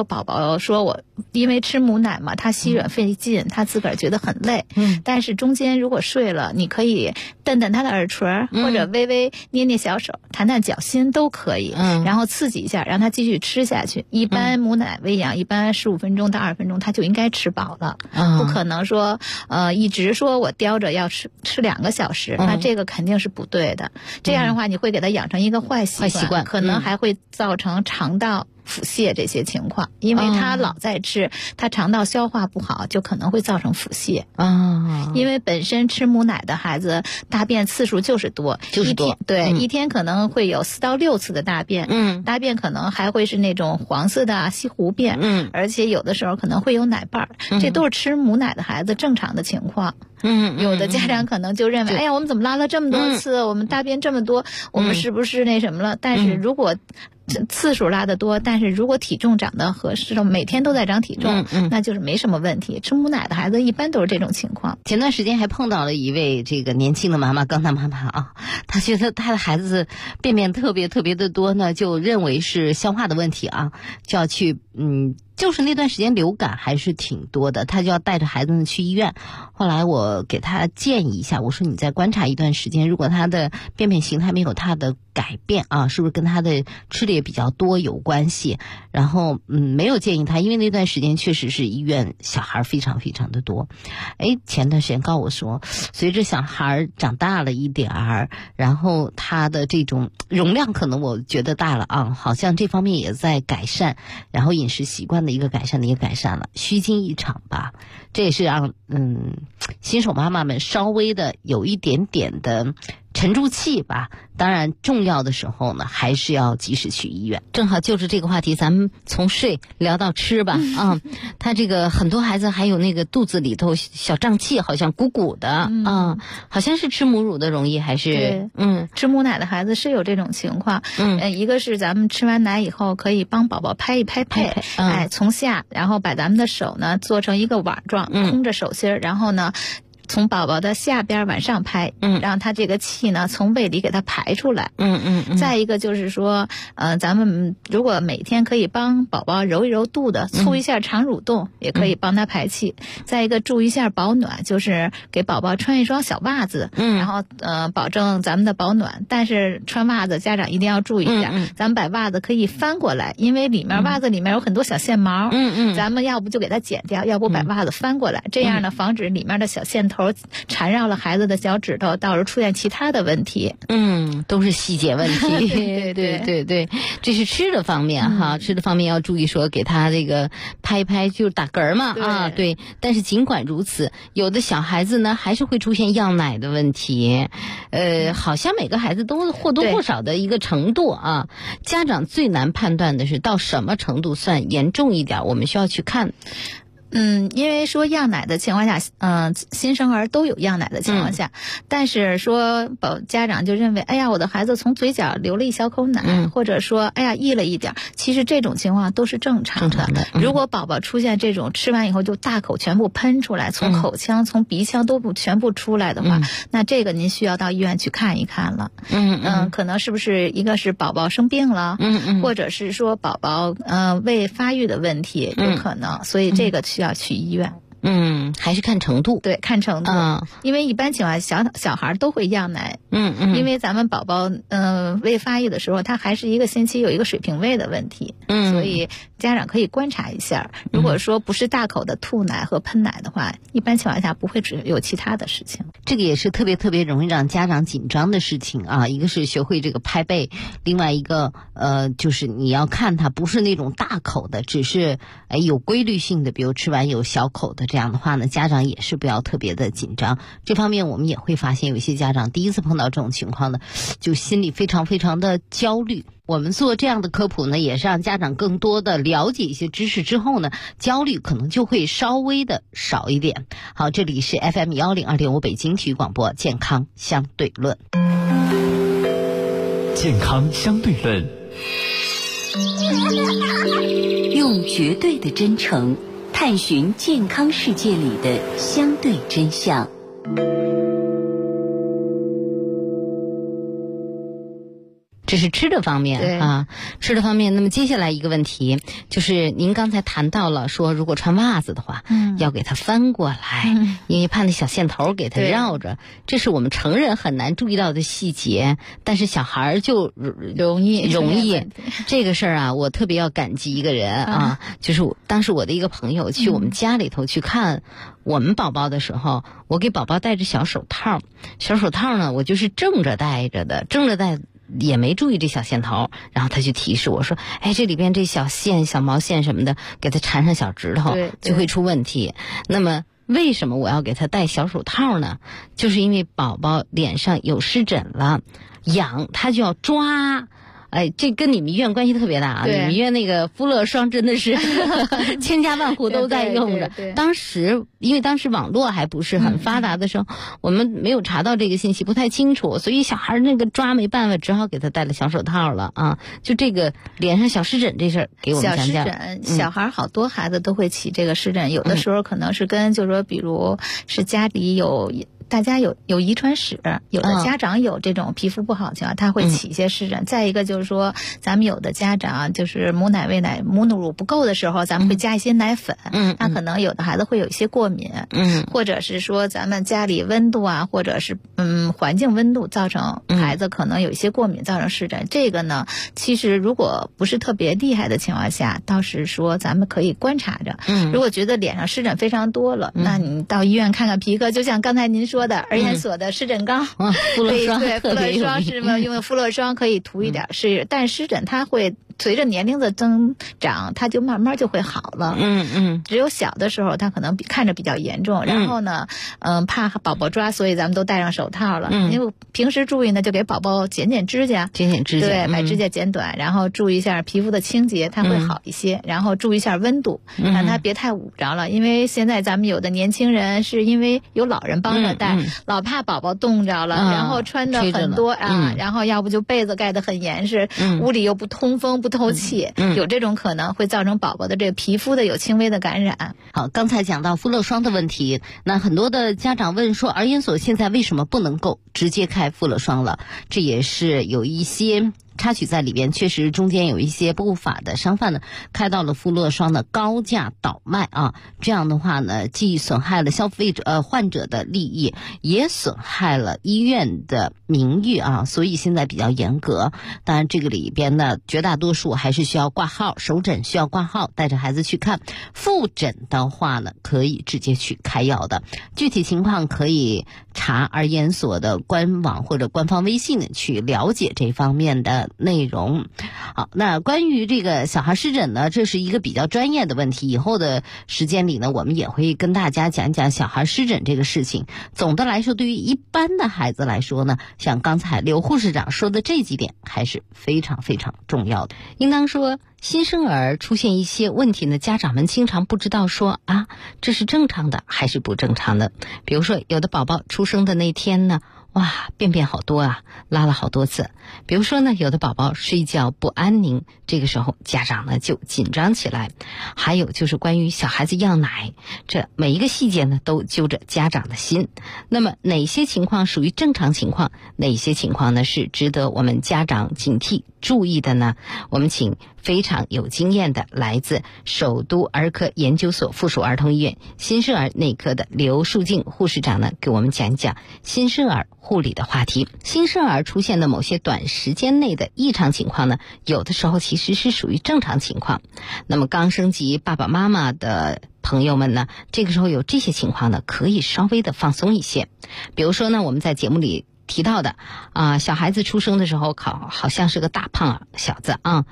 宝宝说我因为吃母奶嘛，他吸吮费劲，他自个儿觉得很累。但是中间如果睡了，你可以蹬蹬他的耳垂，或者微微捏捏小手，弹弹脚心都可以。然后刺激一下，让他继续吃下去。一般母奶喂养，一般15分钟到20分钟，他就应该吃饱了。不可能说一直说我叼着要吃2个小时，那这个肯定是不对的。这样的话，你会给他养成一个坏习惯，可能还会造成肠道腹泻这些情况，因为他老在吃，他肠道消化不好，就可能会造成腹泻。因为本身吃母奶的孩子大便次数就是多，对，一天可能会有4到6次的大便，大便可能还会是那种黄色的稀糊便，而且有的时候可能会有奶瓣，这都是吃母奶的孩子正常的情况。有的家长可能就认为，哎呀，我们怎么拉了这么多次，我们大便这么多，我们是不是那什么了？但是如果次数拉得多，但是如果体重长得合适，每天都在长体重，那就是没什么问题。吃母奶的孩子一般都是这种情况。 前段时间还碰到了一位这个年轻的妈妈，刚当妈妈啊，她觉得她的孩子便便特别的多呢，就认为是消化的问题啊，就要去就是那段时间流感还是挺多的，他就要带着孩子们去医院。后来我给他建议一下，我说你再观察一段时间，如果他的便便形态没有他的改变啊，是不是跟他的吃的也比较多有关系？然后没有建议他，因为那段时间确实是医院小孩非常的多。前段时间告我说，随着小孩长大了一点儿，然后他的这种容量可能我觉得大了啊，好像这方面也在改善，然后饮食习惯的一个改善了，虚惊一场吧。这也是让新手妈妈们稍微的有一点点的沉住气吧。当然重要的时候呢，还是要及时去医院。正好就是这个话题，咱们从睡聊到吃吧。他这个很多孩子还有那个肚子里头小胀气，好像鼓鼓的好像是吃母乳的容易，还是吃母奶的孩子是有这种情况。一个是咱们吃完奶以后可以帮宝宝拍一拍背，从下，然后把咱们的手呢做成一个碗状，空着手心，然后呢从宝宝的下边往上拍，让他这个气呢从胃里给他排出来。再一个就是说，咱们如果每天可以帮宝宝揉一揉肚子，促一下肠蠕动，也可以帮他排气。再一个注意一下保暖，就是给宝宝穿一双小袜子，然后保证咱们的保暖。但是穿袜子家长一定要注意一下，咱们把袜子可以翻过来，因为袜子里面有很多小线毛，咱们要不就给它剪掉，要不把袜子翻过来，这样呢防止里面的小线头缠绕了孩子的脚趾头，到时候出现其他的问题。 都是细节问题。对，这是吃的方面哈，吃的方面要注意说给他这个拍一拍，就是打嗝嘛对。但是尽管如此，有的小孩子呢还是会出现要奶的问题。好像每个孩子都或多或少的一个程度啊。家长最难判断的是到什么程度算严重一点，我们需要去看。 因为说要奶的情况下，新生儿都有要奶的情况下，但是说家长就认为，哎呀，我的孩子从嘴角流了一小口奶，或者说，哎呀，溢了一点，其实这种情况都是正常的。如果宝宝出现这种吃完以后就大口全部喷出来，从口腔、从鼻腔都全部出来的话，那这个您需要到医院去看一看了。可能是不是一个是宝宝生病了，或者是说宝宝胃发育的问题，有可能，所以这个需要去医院。 还是看程度。 对，看程度。因为一般情况下小孩都会要奶。因为咱们宝宝胃发育的时候，他还是一个星期有一个水平胃的问题。所以家长可以观察一下。如果说不是大口的吐奶和喷奶的话，一般情况下不会有其他的事情。 这个也是特别容易让家长紧张的事情啊。一个是学会这个拍背，另外一个就是你要看他不是那种大口的，只是有规律性的，比如吃完有小口的，这样的话呢，家长也是不要特别的紧张。这方面我们也会发现有一些家长第一次碰到这种情况呢，就心里非常的焦虑。我们做这样的科普呢，也是让家长更多的了解一些知识之后呢，焦虑可能就会稍微的少一点。好，这里是 FM 102.5北京体育广播健康相对论。 健康相对论， 用绝对的真诚探寻健康世界里的相对真相。 这是吃的方面啊，吃的方面。那么接下来一个问题就是您刚才谈到了说，如果穿袜子的话，要给它翻过来，因为怕那小线头给它绕着，这是我们成人很难注意到的细节，但是小孩就容易。这个事儿啊，我特别要感激一个人啊，就是当时我的一个朋友去我们家里头去看我们宝宝的时候，我给宝宝戴着小手套，小手套呢我就是正着戴着的，正着戴也没注意这小线头，然后他就提示我说，哎，这里边这小线小毛线什么的给他缠上小指头就会出问题。那么为什么我要给他戴小手套呢？就是因为宝宝脸上有湿疹了，痒他就要抓。哎，这跟你们医院关系特别大啊！你们医院那个敷乐霜真的是千家万户都在用着。当时因为当时网络还不是很发达的时候，我们没有查到这个信息，不太清楚，所以小孩那个抓没办法，只好给他戴了小手套了啊！就这个脸上小湿疹这事儿，给我们讲讲。 小湿疹，小孩好多孩子都会起这个湿疹，有的时候可能是跟就是说，比如是家里有。大家有遗传史，有的家长有这种皮肤不好情况，他会起一些湿疹。再一个就是说，咱们有的家长就是母奶喂奶母乳不够的时候，咱们会加一些奶粉，那可能有的孩子会有一些过敏，或者是说咱们家里温度啊，或者是环境温度造成孩子可能有一些过敏，造成湿疹。这个呢，其实如果不是特别厉害的情况下，倒是说咱们可以观察着。如果觉得脸上湿疹非常多了，那你到医院看看皮科，就像刚才您说的儿研所的湿疹膏， 敷乐霜， 对，敷乐霜是吗？用敷乐霜可以涂一点，是，但湿疹它会随着年龄的增长，它就慢慢就会好了。只有小的时候，它可能看着比较严重，然后呢，怕宝宝抓，所以咱们都戴上手套了。因为平时注意呢，就给宝宝剪指甲，对，把指甲剪短，然后注意一下皮肤的清洁，它会好一些。然后注意一下温度，让它别太捂着了，因为现在咱们有的年轻人是因为有老人帮着戴，老怕宝宝冻着了，然后穿的很多啊，然后要不就被子盖得很严实，屋里又不通风不透气，有这种可能会造成宝宝的这个皮肤的有轻微的感染。 好，刚才讲到敷乐霜的问题，那很多的家长问说，儿研所现在为什么不能够直接开敷乐霜了？这也是有一些插曲在里边，确实中间有一些不法的商贩呢，开到了敷乐霜的高价倒卖啊，这样的话呢，既损害了患者的利益，也损害了医院的名誉啊，所以现在比较严格。当然这个里边呢，绝大多数还是需要挂号，手诊需要挂号，带着孩子去看。复诊的话呢，可以直接去开药的，具体情况可以查儿研所的官网或者官方微信去了解这方面的内容。好，那关于这个小孩湿疹呢，这是一个比较专业的问题，以后的时间里呢，我们也会跟大家讲讲小孩湿疹这个事情。总的来说，对于一般的孩子来说呢，像刚才刘护士长说的这几点还是非常非常重要的。应当说新生儿出现一些问题呢，家长们经常不知道说啊，这是正常的还是不正常的。比如说有的宝宝出生的那天呢，哇，便便好多啊，拉了好多次。比如说呢，有的宝宝睡觉不安宁，这个时候家长呢就紧张起来。还有就是关于小孩子要奶，这每一个细节呢都揪着家长的心。那么哪些情况属于正常情况，哪些情况呢是值得我们家长警惕注意的呢？我们请非常有经验的来自首都儿科研究所附属儿童医院新生儿内科的刘树静护士长呢，给我们讲一讲新生儿护理的话题。新生儿出现的某些短时间内的异常情况呢，有的时候其实是属于正常情况。那么刚升级爸爸妈妈的朋友们呢，这个时候有这些情况呢，可以稍微的放松一些。比如说呢，我们在节目里提到的小孩子出生的时候好像是个大胖小子啊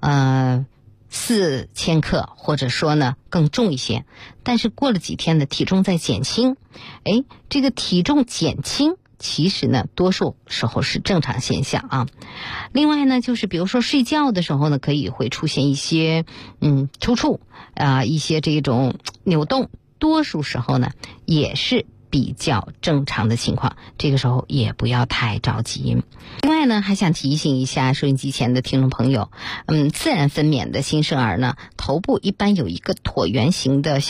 ，4000克，或者说呢更重一些，但是过了几天的体重在减轻。这个体重减轻其实呢多数时候是正常现象啊。另外呢，就是比如说睡觉的时候呢，可以会出现一些抽搐一些这种扭动，多数时候呢也是比较正常的情况，这个时候也不要太着急。另外呢，还想提醒一下收音机前的听众朋友，自然分娩的新生儿呢，头部一般有一个椭圆形的像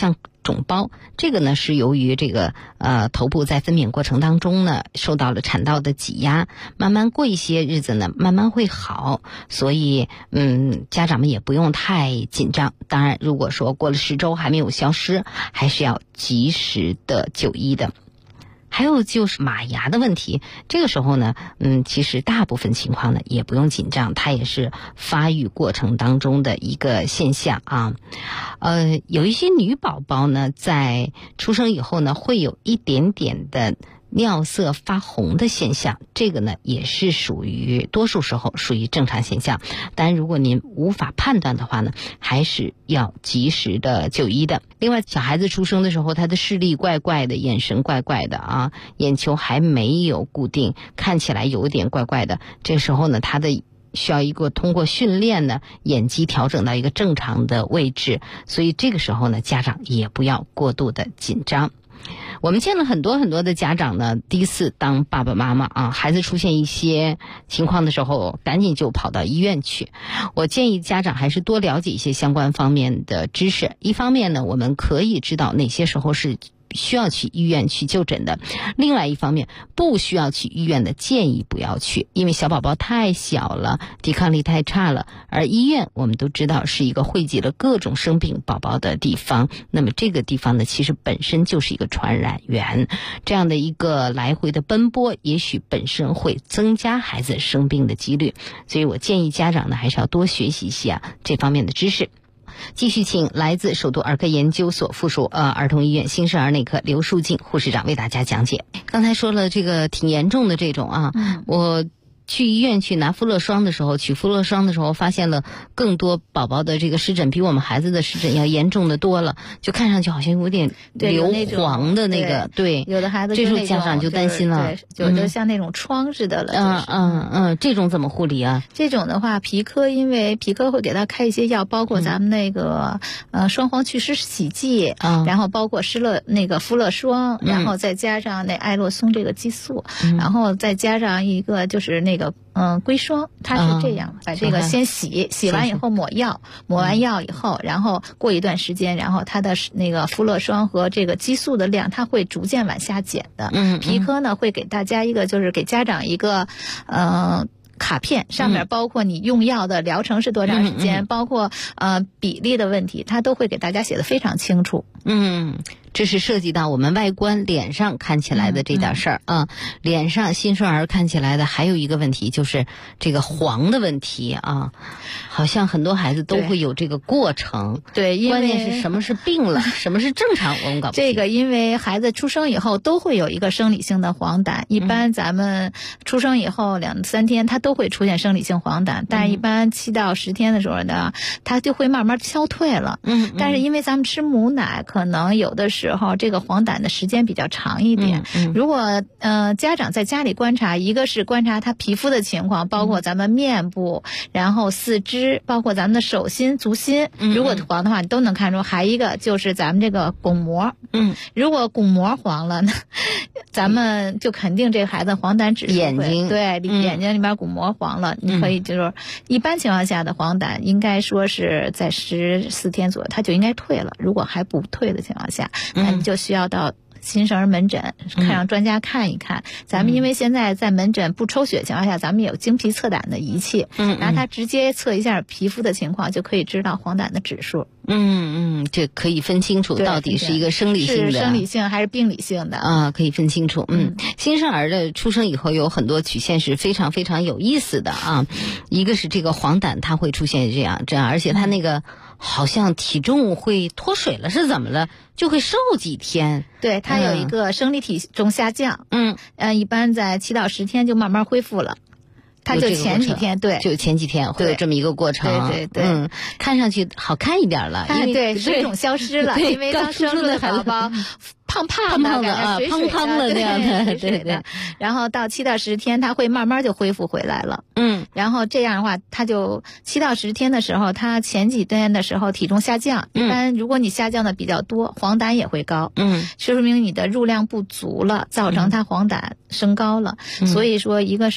肿包，这个呢是由于这个头部在分娩过程当中呢受到了产道的挤压，慢慢过一些日子呢慢慢会好，所以家长们也不用太紧张。当然如果说过了10周还没有消失，还是要及时的就医的。还有就是马牙的问题，这个时候呢其实大部分情况呢也不用紧张，它也是发育过程当中的一个现象啊。有一些女宝宝呢在出生以后呢会有一点点的尿色发红的现象，这个呢也是多数时候属于正常现象，但如果您无法判断的话呢，还是要及时的就医的。另外小孩子出生的时候他的视力怪怪的，眼神怪怪的啊，眼球还没有固定，看起来有点怪怪的，这时候呢他的需要一个通过训练呢眼肌调整到一个正常的位置，所以这个时候呢家长也不要过度的紧张。我们见了很多的家长呢，第一次当爸爸妈妈啊，孩子出现一些情况的时候赶紧就跑到医院去。我建议家长还是多了解一些相关方面的知识，一方面呢我们可以知道哪些时候是需要去医院去就诊的，另外一方面不需要去医院的建议不要去，因为小宝宝太小了，抵抗力太差了，而医院我们都知道是一个汇集了各种生病宝宝的地方，那么这个地方呢其实本身就是一个传染源，这样的一个来回的奔波也许本身会增加孩子生病的几率，所以我建议家长呢还是要多学习一下这方面的知识。继续请来自首都儿科研究所附属儿童医院新生儿内科刘淑静护士长为大家讲解。刚才说了这个挺严重的这种啊，我去医院去拿敷乐霜的时候，取敷乐霜的时候发现了更多宝宝的这个湿疹比我们孩子的湿疹要严重的多了，就看上去好像有点硫黄的那个，对， 有的孩子这时候家长就担心了， 有的像那种疮似的了。 这种怎么护理啊？ 这种的话，皮科因为皮科会给他开一些药，包括咱们那个双黄祛湿洗剂，然后包括敷乐霜，然后再加上那艾洛松这个激素，然后再加上一个就是那个硅霜，它是这样，把这个先洗完以后抹药，抹完药以后，然后过一段时间，然后它的那个敷乐霜和这个激素的量它会逐渐往下减的。皮科呢会给大家一个就是给家长一个卡片，上面包括你用药的疗程是多长时间，包括比例的问题，它都会给大家写得非常清楚。 这是涉及到我们外观脸上看起来的这点事儿啊。脸上新生儿看起来的还有一个问题就是这个黄的问题啊，好像很多孩子都会有这个过程。 对，因为关键是什么是病了，什么是正常，我们搞不清。 这个因为孩子出生以后都会有一个生理性的黄疸，一般咱们出生以后2、3天他都会出现生理性黄疸，但是一般7到10天的时候呢，他就会慢慢消退了。但是因为咱们吃母奶，可能有的时候这个黄疸的时间比较长一点。如果家长在家里观察，一个是观察他皮肤的情况，包括咱们面部，然后四肢，包括咱们的手心、足心，如果黄的话你都能看出。还一个就是咱们这个巩膜，如果巩膜黄了，咱们就肯定这个孩子黄疸指数眼睛对眼睛里面巩膜黄了，你可以就是一般情况下的黄疸应该说是在14天左右它就应该退了，如果还不退的情况下，那你就需要到新生儿门诊让专家看一看。咱们因为现在在门诊不抽血情况下，咱们也有经皮测胆的仪器，拿它直接测一下皮肤的情况，就可以知道黄疸的指数。 这可以分清楚到底是一个生理性的， 是生理性还是病理性的啊？可以分清楚。新生儿的出生以后有很多曲线是非常非常有意思的啊。一个是这个黄疸它会出现这样，而且它那个好像体重会脱水了，是怎么了？就会瘦几天。 对，它有一个生理体重下降。一般在7到10天就慢慢恢复了。它就前几天，对， 就前几天会有这么一个过程。 对， 看上去好看一点了，因为水肿消失了，因为刚生出的宝宝胖的啊，胖胖的那样的，对。 然后到7到10天，它会慢慢就恢复回来了。然后这样的话，它就7到10天的时候，它前几天的时候体重下降。一般如果你下降的比较多，黄疸也会高。说明你的入量不足了，造成它黄疸升高了。所以说，一个是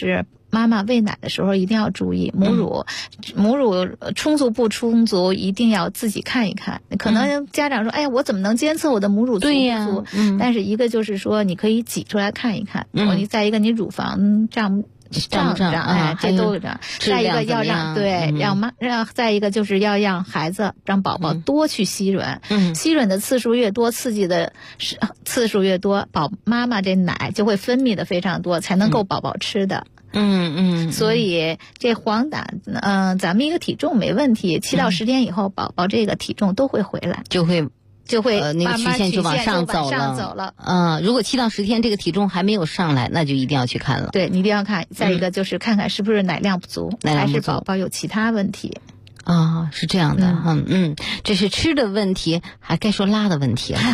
妈妈喂奶的时候一定要注意母乳充足不充足，一定要自己看一看。可能家长说，哎呀，我怎么能监测我的母乳足不足？对呀，但是一个就是说，你可以挤出来看一看。你再一个，你乳房胀不胀？哎，这都有这样。再一个要让再一个就是要让孩子让宝宝多去吸吮，吸吮的次数越多，刺激的次数越多，妈妈这奶就会分泌的非常多，才能够宝宝吃的。所以这黄疸，咱们一个体重没问题，7到10天以后，宝宝这个体重都会回来，就会那个曲线就往上走了。如果7到10天这个体重还没有上来，那就一定要去看了。 对，你一定要看。再一个就是看看是不是奶量不足，还是宝宝有其他问题。 是这样的，这是吃的问题，还该说拉的问题了。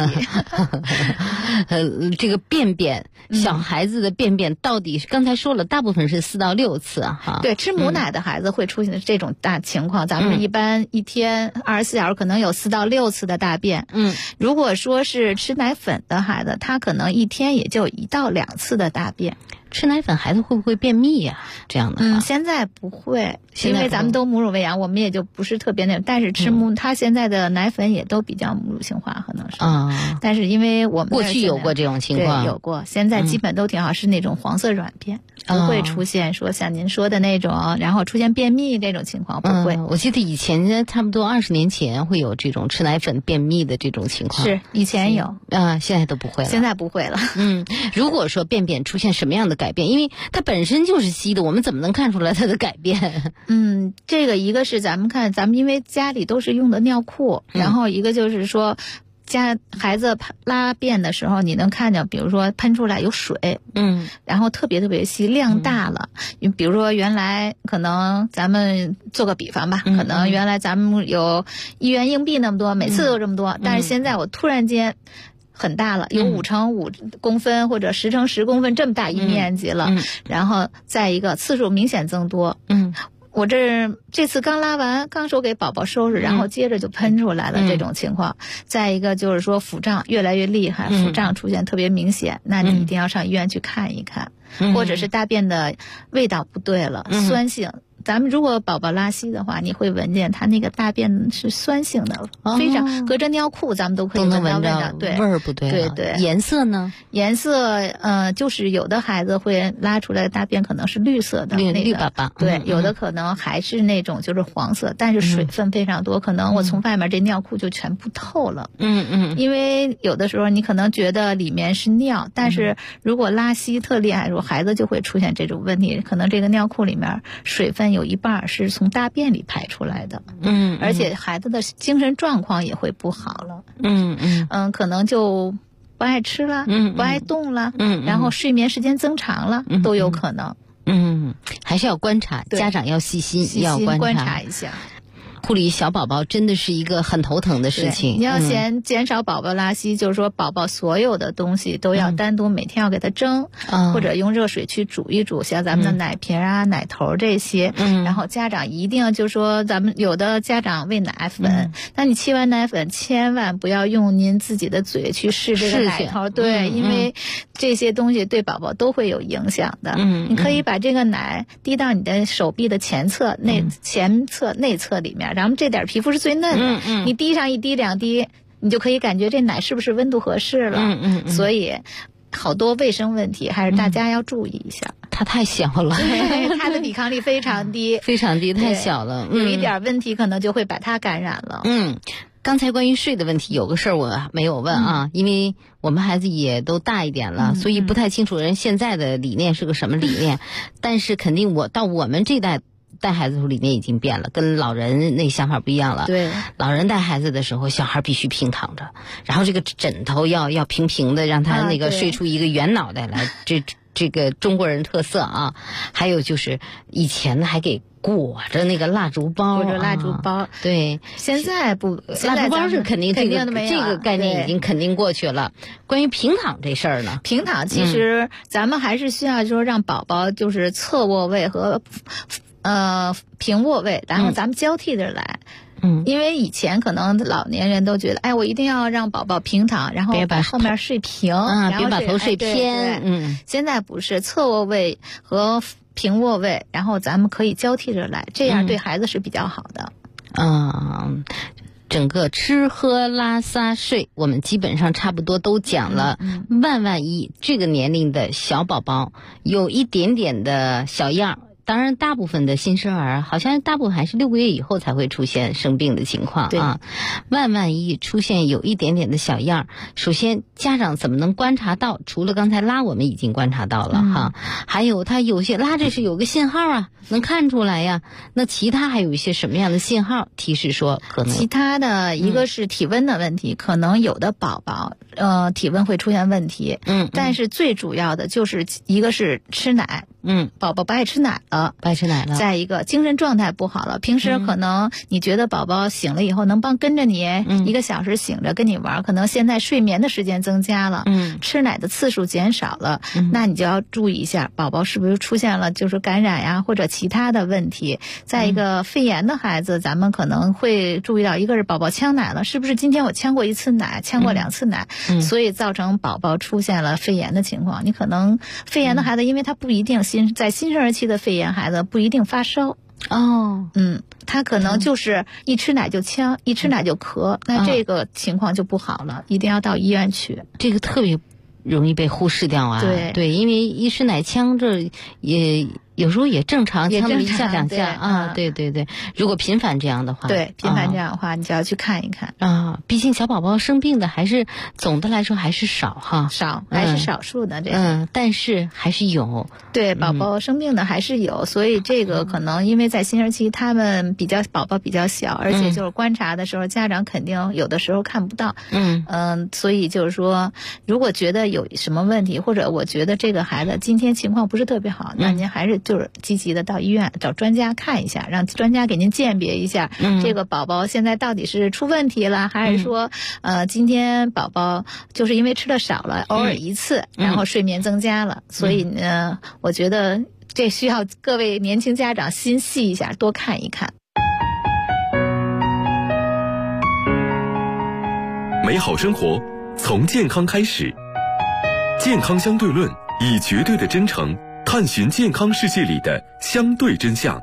这个便便，小孩子的便便到底是刚才说了，大部分是4到6次哈。 对，吃母奶的孩子会出现这种大情况，咱们一般一天24小时可能有4到6次的大便。如果说是吃奶粉的孩子，他可能一天也就1到2次的大便。 吃奶粉孩子会不会便秘呀？这样的现在不会，因为咱们都母乳喂养，我们也就不是特别那种。但是他现在的奶粉也都比较母乳性化，可能是但是因为我们过去有过这种情况， 对，有过，现在基本都挺好，是那种黄色软便，不会出现说像您说的那种，然后出现便秘这种情况不会。 我记得以前差不多20年前会有这种吃奶粉便秘的这种情况， 是以前有现在都不会了。 现在不会了。 如果说便便出现什么样的改变，因为它本身就是稀的，我们怎么能看出来它的改变？ 这个一个是咱们因为家里都是用的尿裤，然后一个就是说孩子拉便的时候，你能看见，比如说喷出来有水，然后特别特别细，量大了。比如说原来可能咱们做个比方吧，可能原来咱们有1元硬币那么多，每次都这么多，但是现在我突然间很大了，有5乘5公分或者10乘10公分这么大一面积了，然后再一个次数明显增多。我这次刚拉完，刚说给宝宝收拾，然后接着就喷出来了这种情况。再一个就是说腹胀越来越厉害，腹胀出现特别明显，那你一定要上医院去看一看，或者是大便的味道不对了，酸性。咱们如果宝宝拉稀的话，你会闻见他那个大便是酸性的，非常隔着尿裤咱们都可以闻到味道，对， 味儿不对， 对。 颜色呢？ 颜色就是有的孩子会拉出来的大便可能是绿色的， 绿粑粑， 对，有的可能还是那种就是黄色，但是水分非常多，可能我从外面这尿裤就全部透了。因为有的时候你可能觉得里面是尿，但是如果拉稀特厉害的时候，孩子就会出现这种问题，可能这个尿裤里面水分有一半是从大便里排出来的，而且孩子的精神状况也会不好了，可能就不爱吃了，不爱动了，然后睡眠时间增长了，都有可能。 还是要观察，家长要细心要观察一下。 护理小宝宝真的是一个很头疼的事情。 你要先减少宝宝拉稀，就是说宝宝所有的东西都要单独每天要给他蒸，或者用热水去煮一煮，像咱们的奶瓶啊、奶头这些。然后家长一定要就是说，咱们有的家长喂奶粉，那你沏完奶粉千万不要用您自己的嘴去试这个奶头，对，因为这些东西对宝宝都会有影响的。你可以把这个奶滴到你的手臂的前侧、前侧、内侧里面。然后这点皮肤是最嫩的，你滴上1滴2滴，你就可以感觉这奶是不是温度合适了。所以好多卫生问题还是大家要注意一下。 它太小了， 它的抵抗力非常低， 非常低，太小了， 有一点问题可能就会把它感染了。 刚才关于睡的问题有个事儿我没有问啊，因为我们孩子也都大一点了，所以不太清楚人现在的理念是个什么理念。但是肯定到我们这代带孩子的时候理念已经变了，跟老人那想法不一样了。 对， 老人带孩子的时候，小孩必须平躺着，然后这个枕头要平平的，让他那个睡出一个圆脑袋来。这个中国人特色啊。还有就是以前还给裹着那个蜡烛包，对， 现在不， 蜡烛包是肯定这个概念已经肯定过去了。关于平躺这事儿呢， 平躺其实咱们还是需要说让宝宝就是侧卧位和平卧位，然后咱们交替着来。因为以前可能老年人都觉得，哎，我一定要让宝宝平躺，然后把后面睡平，然后别把头睡偏。 现在不是，侧卧位和平卧位，然后咱们可以交替着来，这样对孩子是比较好的。 整个吃喝拉撒睡我们基本上差不多都讲了。万一这个年龄的小宝宝有一点点的小样，当然大部分的新生儿好像大部分还是6个月以后才会出现生病的情况啊。万一出现有一点点的小样，首先家长怎么能观察到？除了刚才拉我们已经观察到了哈，还有他有些拉这是有个信号啊，能看出来呀。那其他还有一些什么样的信号提示说可能？ 其他的一个是体温的问题，可能有的宝宝体温会出现问题。但是最主要的就是一个是吃奶。宝宝不爱吃奶了，再一个精神状态不好了。平时可能你觉得宝宝醒了以后能跟着你1个小时醒着跟你玩，可能现在睡眠的时间增加了，吃奶的次数减少了，那你就要注意一下宝宝是不是出现了就是感染呀或者其他的问题。再一个肺炎的孩子，咱们可能会注意到，一个是宝宝呛奶了，是不是今天我呛过1次奶，呛过2次奶，所以造成宝宝出现了肺炎的情况。你可能肺炎的孩子，因为他不一定在新生儿期的肺炎孩子不一定发烧他可能就是一吃奶就呛，一吃奶就咳，那这个情况就不好了，一定要到医院去。 这个特别容易被忽视掉啊。对，因为一吃奶呛着也有时候也正常，呛了1下2下啊。对，如果频繁这样的话， 频繁这样的话，你就要去看一看啊。毕竟小宝宝生病的还是总的来说还是少哈， 还是少数的这个。 但是还是有。 对，宝宝生病的还是有，所以这个可能因为在新生期他们宝宝比较小，而且就是观察的时候家长肯定有的时候看不到。所以就是说，如果觉得有什么问题，或者我觉得这个孩子今天情况不是特别好，那您还是就是积极的到医院找专家看一下，让专家给您鉴别一下，这个宝宝现在到底是出问题了，还是说今天宝宝就是因为吃的少了，偶尔1次，然后睡眠增加了，所以呢，我觉得这需要各位年轻家长心细一下，多看一看。 美好生活从健康开始，健康相对论以绝对的真诚探寻健康世界里的相对真相。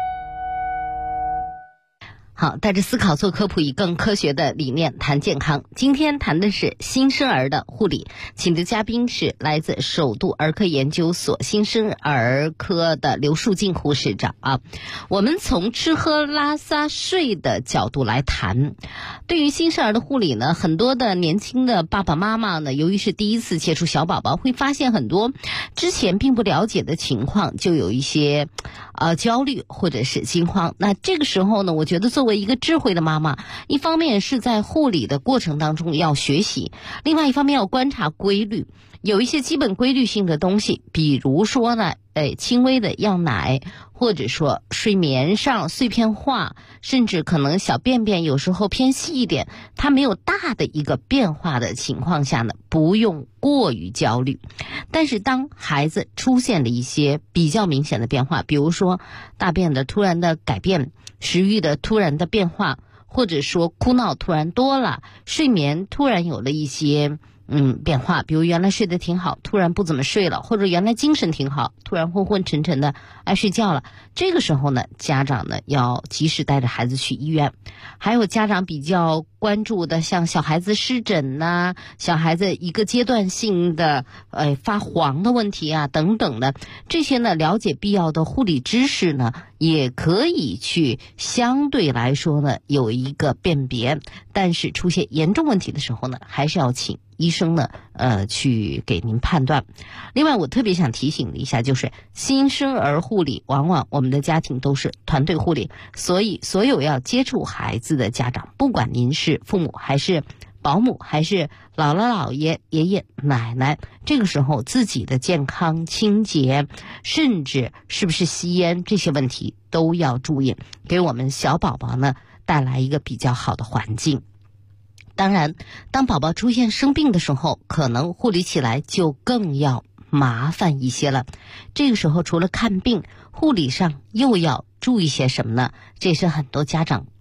好，带着思考做科普，以更科学的理念谈健康。今天谈的是新生儿的护理，请的嘉宾是来自首都儿科研究所新生儿科的刘树静护士长啊。我们从吃喝拉撒睡的角度来谈，对于新生儿的护理呢，很多的年轻的爸爸妈妈呢，由于是第一次接触小宝宝，会发现很多之前并不了解的情况，就有一些焦虑或者是惊慌。那这个时候呢，我觉得作为一个智慧的妈妈，一方面是在护理的过程当中要学习，另外一方面要观察规律，有一些基本规律性的东西，比如说呢轻微的要奶，或者说睡眠上碎片化，甚至可能小便便有时候偏细一点，它没有大的一个变化的情况下呢，不用过于焦虑。但是当孩子出现了一些比较明显的变化，比如说大便的突然的改变，食欲的突然的变化，或者说哭闹突然多了，睡眠突然有了一些变化，比如原来睡得挺好，突然不怎么睡了，或者原来精神挺好，突然昏昏沉沉的爱睡觉了。这个时候呢，家长呢要及时带着孩子去医院。还有家长比较关注的，像小孩子湿疹呐，小孩子一个阶段性的发黄的问题啊等等的，这些呢了解必要的护理知识呢，也可以去相对来说呢有一个辨别。但是出现严重问题的时候呢，还是要请医生呢去给您判断。另外我特别想提醒一下，就是新生儿护理往往我们的家庭都是团队护理，所以所有要接触孩子的家长，不管您是父母还是保姆还是姥姥姥爷爷爷奶奶，这个时候自己的健康清洁，甚至是不是吸烟，这些问题都要注意，给我们小宝宝呢带来一个比较好的环境。当然当宝宝出现生病的时候，可能护理起来就更要麻烦一些了。这个时候除了看病，护理上又要注意些什么呢？这是很多家长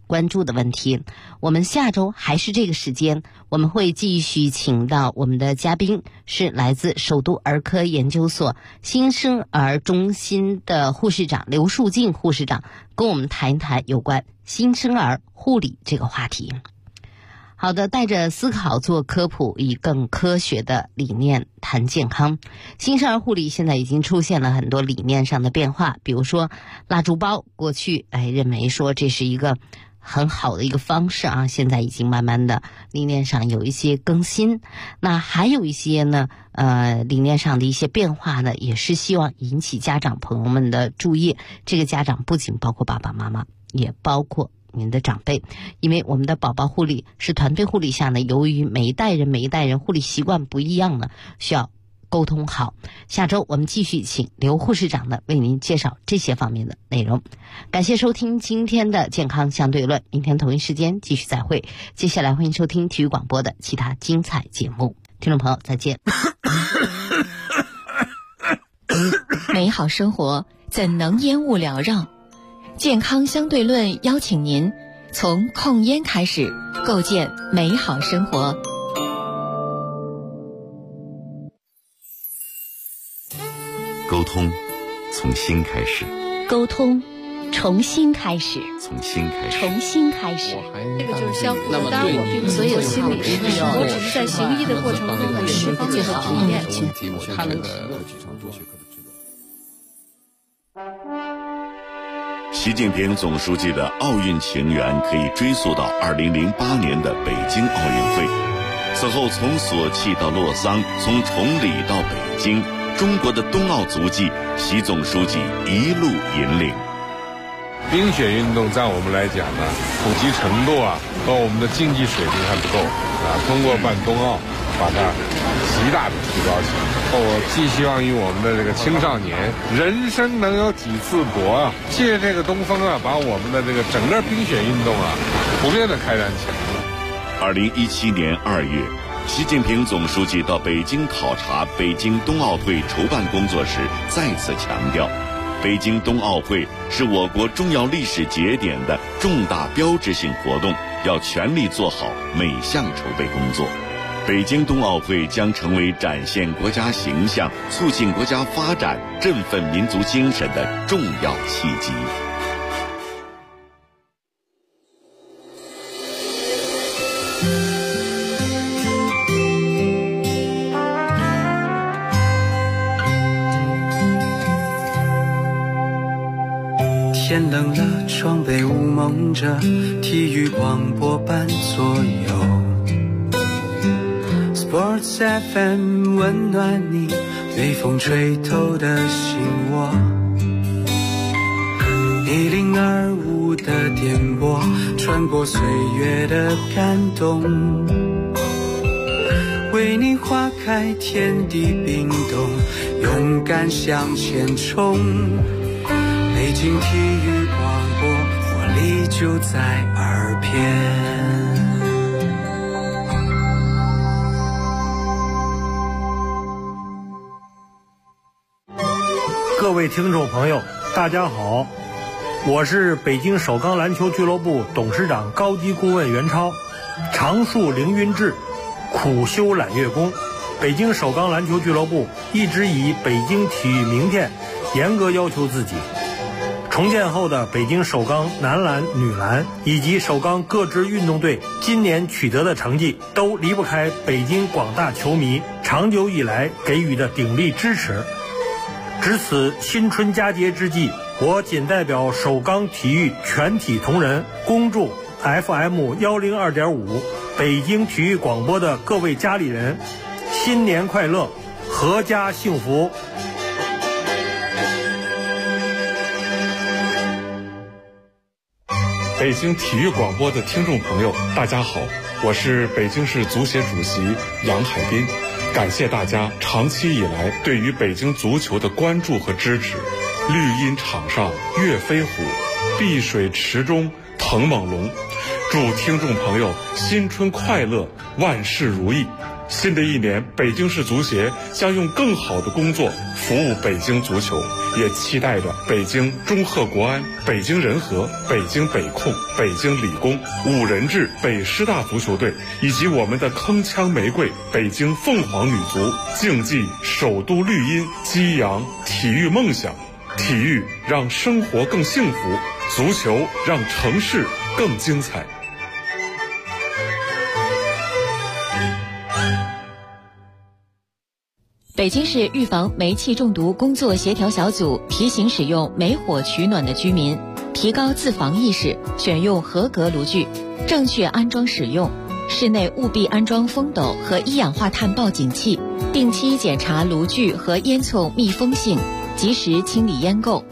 关注的问题。我们下周还是这个时间，我们会继续请到我们的嘉宾，是来自首都儿科研究所新生儿中心的护士长刘树静护士长，跟我们谈一谈有关新生儿护理这个话题。好的，带着思考做科普，以更科学的理念谈健康。新生儿护理现在已经出现了很多理念上的变化，比如说蜡烛包，过去认为说这是一个很好的一个方式啊，现在已经慢慢的理念上有一些更新。那还有一些呢理念上的一些变化呢，也是希望引起家长朋友们的注意。这个家长不仅包括爸爸妈妈，也包括您的长辈，因为我们的宝宝护理是团队护理下呢，由于每一代人护理习惯不一样呢，需要沟通好。下周我们继续请刘护士长呢为您介绍这些方面的内容。感谢收听今天的健康相对论，明天同一时间继续再会。接下来欢迎收听体育广播的其他精彩节目，听众朋友再见。 美好生活怎能烟雾缭绕？健康相对论邀请您从控烟开始，构建美好生活。 沟通从心开始， 沟通重新开始， 从心开始， 重新开始。 这个就是相互的，当然我并不是有心理师，我只是在行医的过程中的释放这个理念。 他能习近平总书记的奥运情缘可以追溯到2008年的北京奥运会，此后从索契到洛桑，从崇礼到北京，中国的冬奥足迹，习总书记一路引领。 冰雪运动在我们来讲呢，普及程度和我们的竞技水平还不够通过办冬奥把它极大的提高起来。我寄希望于我们的这个青少年，人生能有几次搏借这个东风把我们的这个整个冰雪运动普遍的开展起来。 2017年2月，习近平总书记到北京考察北京冬奥会筹办工作时，再次强调，北京冬奥会是我国重要历史节点的重大标志性活动，要全力做好每项筹备工作。北京冬奥会将成为展现国家形象、促进国家发展、振奋民族精神的重要契机。 天冷了，窗被雾蒙着，体育广播伴左右。Sports FM 温暖你被风吹透的心窝，1025的电波穿过岁月的感动，为你花开天地冰冻，勇敢向前冲。北京体育广播，活力就在耳边。 各位听众朋友，大家好，我是北京首钢篮球俱乐部董事长高级顾问袁超。常树凌云志，苦修揽月功。北京首钢篮球俱乐部一直以北京体育明天严格要求自己。重建后的北京首钢男篮、女篮以及首钢各支运动队今年取得的成绩，都离不开北京广大球迷长久以来给予的鼎力支持。值此新春佳节之际，我谨代表首钢体育全体同仁，恭祝 FM 102.5北京体育广播的各位家里人新年快乐，阖家幸福。 北京体育广播的听众朋友，大家好，我是北京市足协主席杨海滨。感谢大家长期以来对于北京足球的关注和支持。绿茵场上跃飞虎，碧水池中腾猛龙。祝听众朋友新春快乐，万事如意。 新的一年，北京市足协将用更好的工作服务北京足球，也期待着北京中赫国安、北京人和、北京北控、北京理工、五人制北师大足球队，以及我们的铿锵玫瑰北京凤凰女足，竞技首都绿茵，激扬体育梦想。体育让生活更幸福，足球让城市更精彩。 北京市预防煤气中毒工作协调小组提醒使用煤火取暖的居民提高自防意识，选用合格炉具，正确安装使用。室内务必安装风斗和一氧化碳报警器，定期检查炉具和烟囱密封性，及时清理烟垢。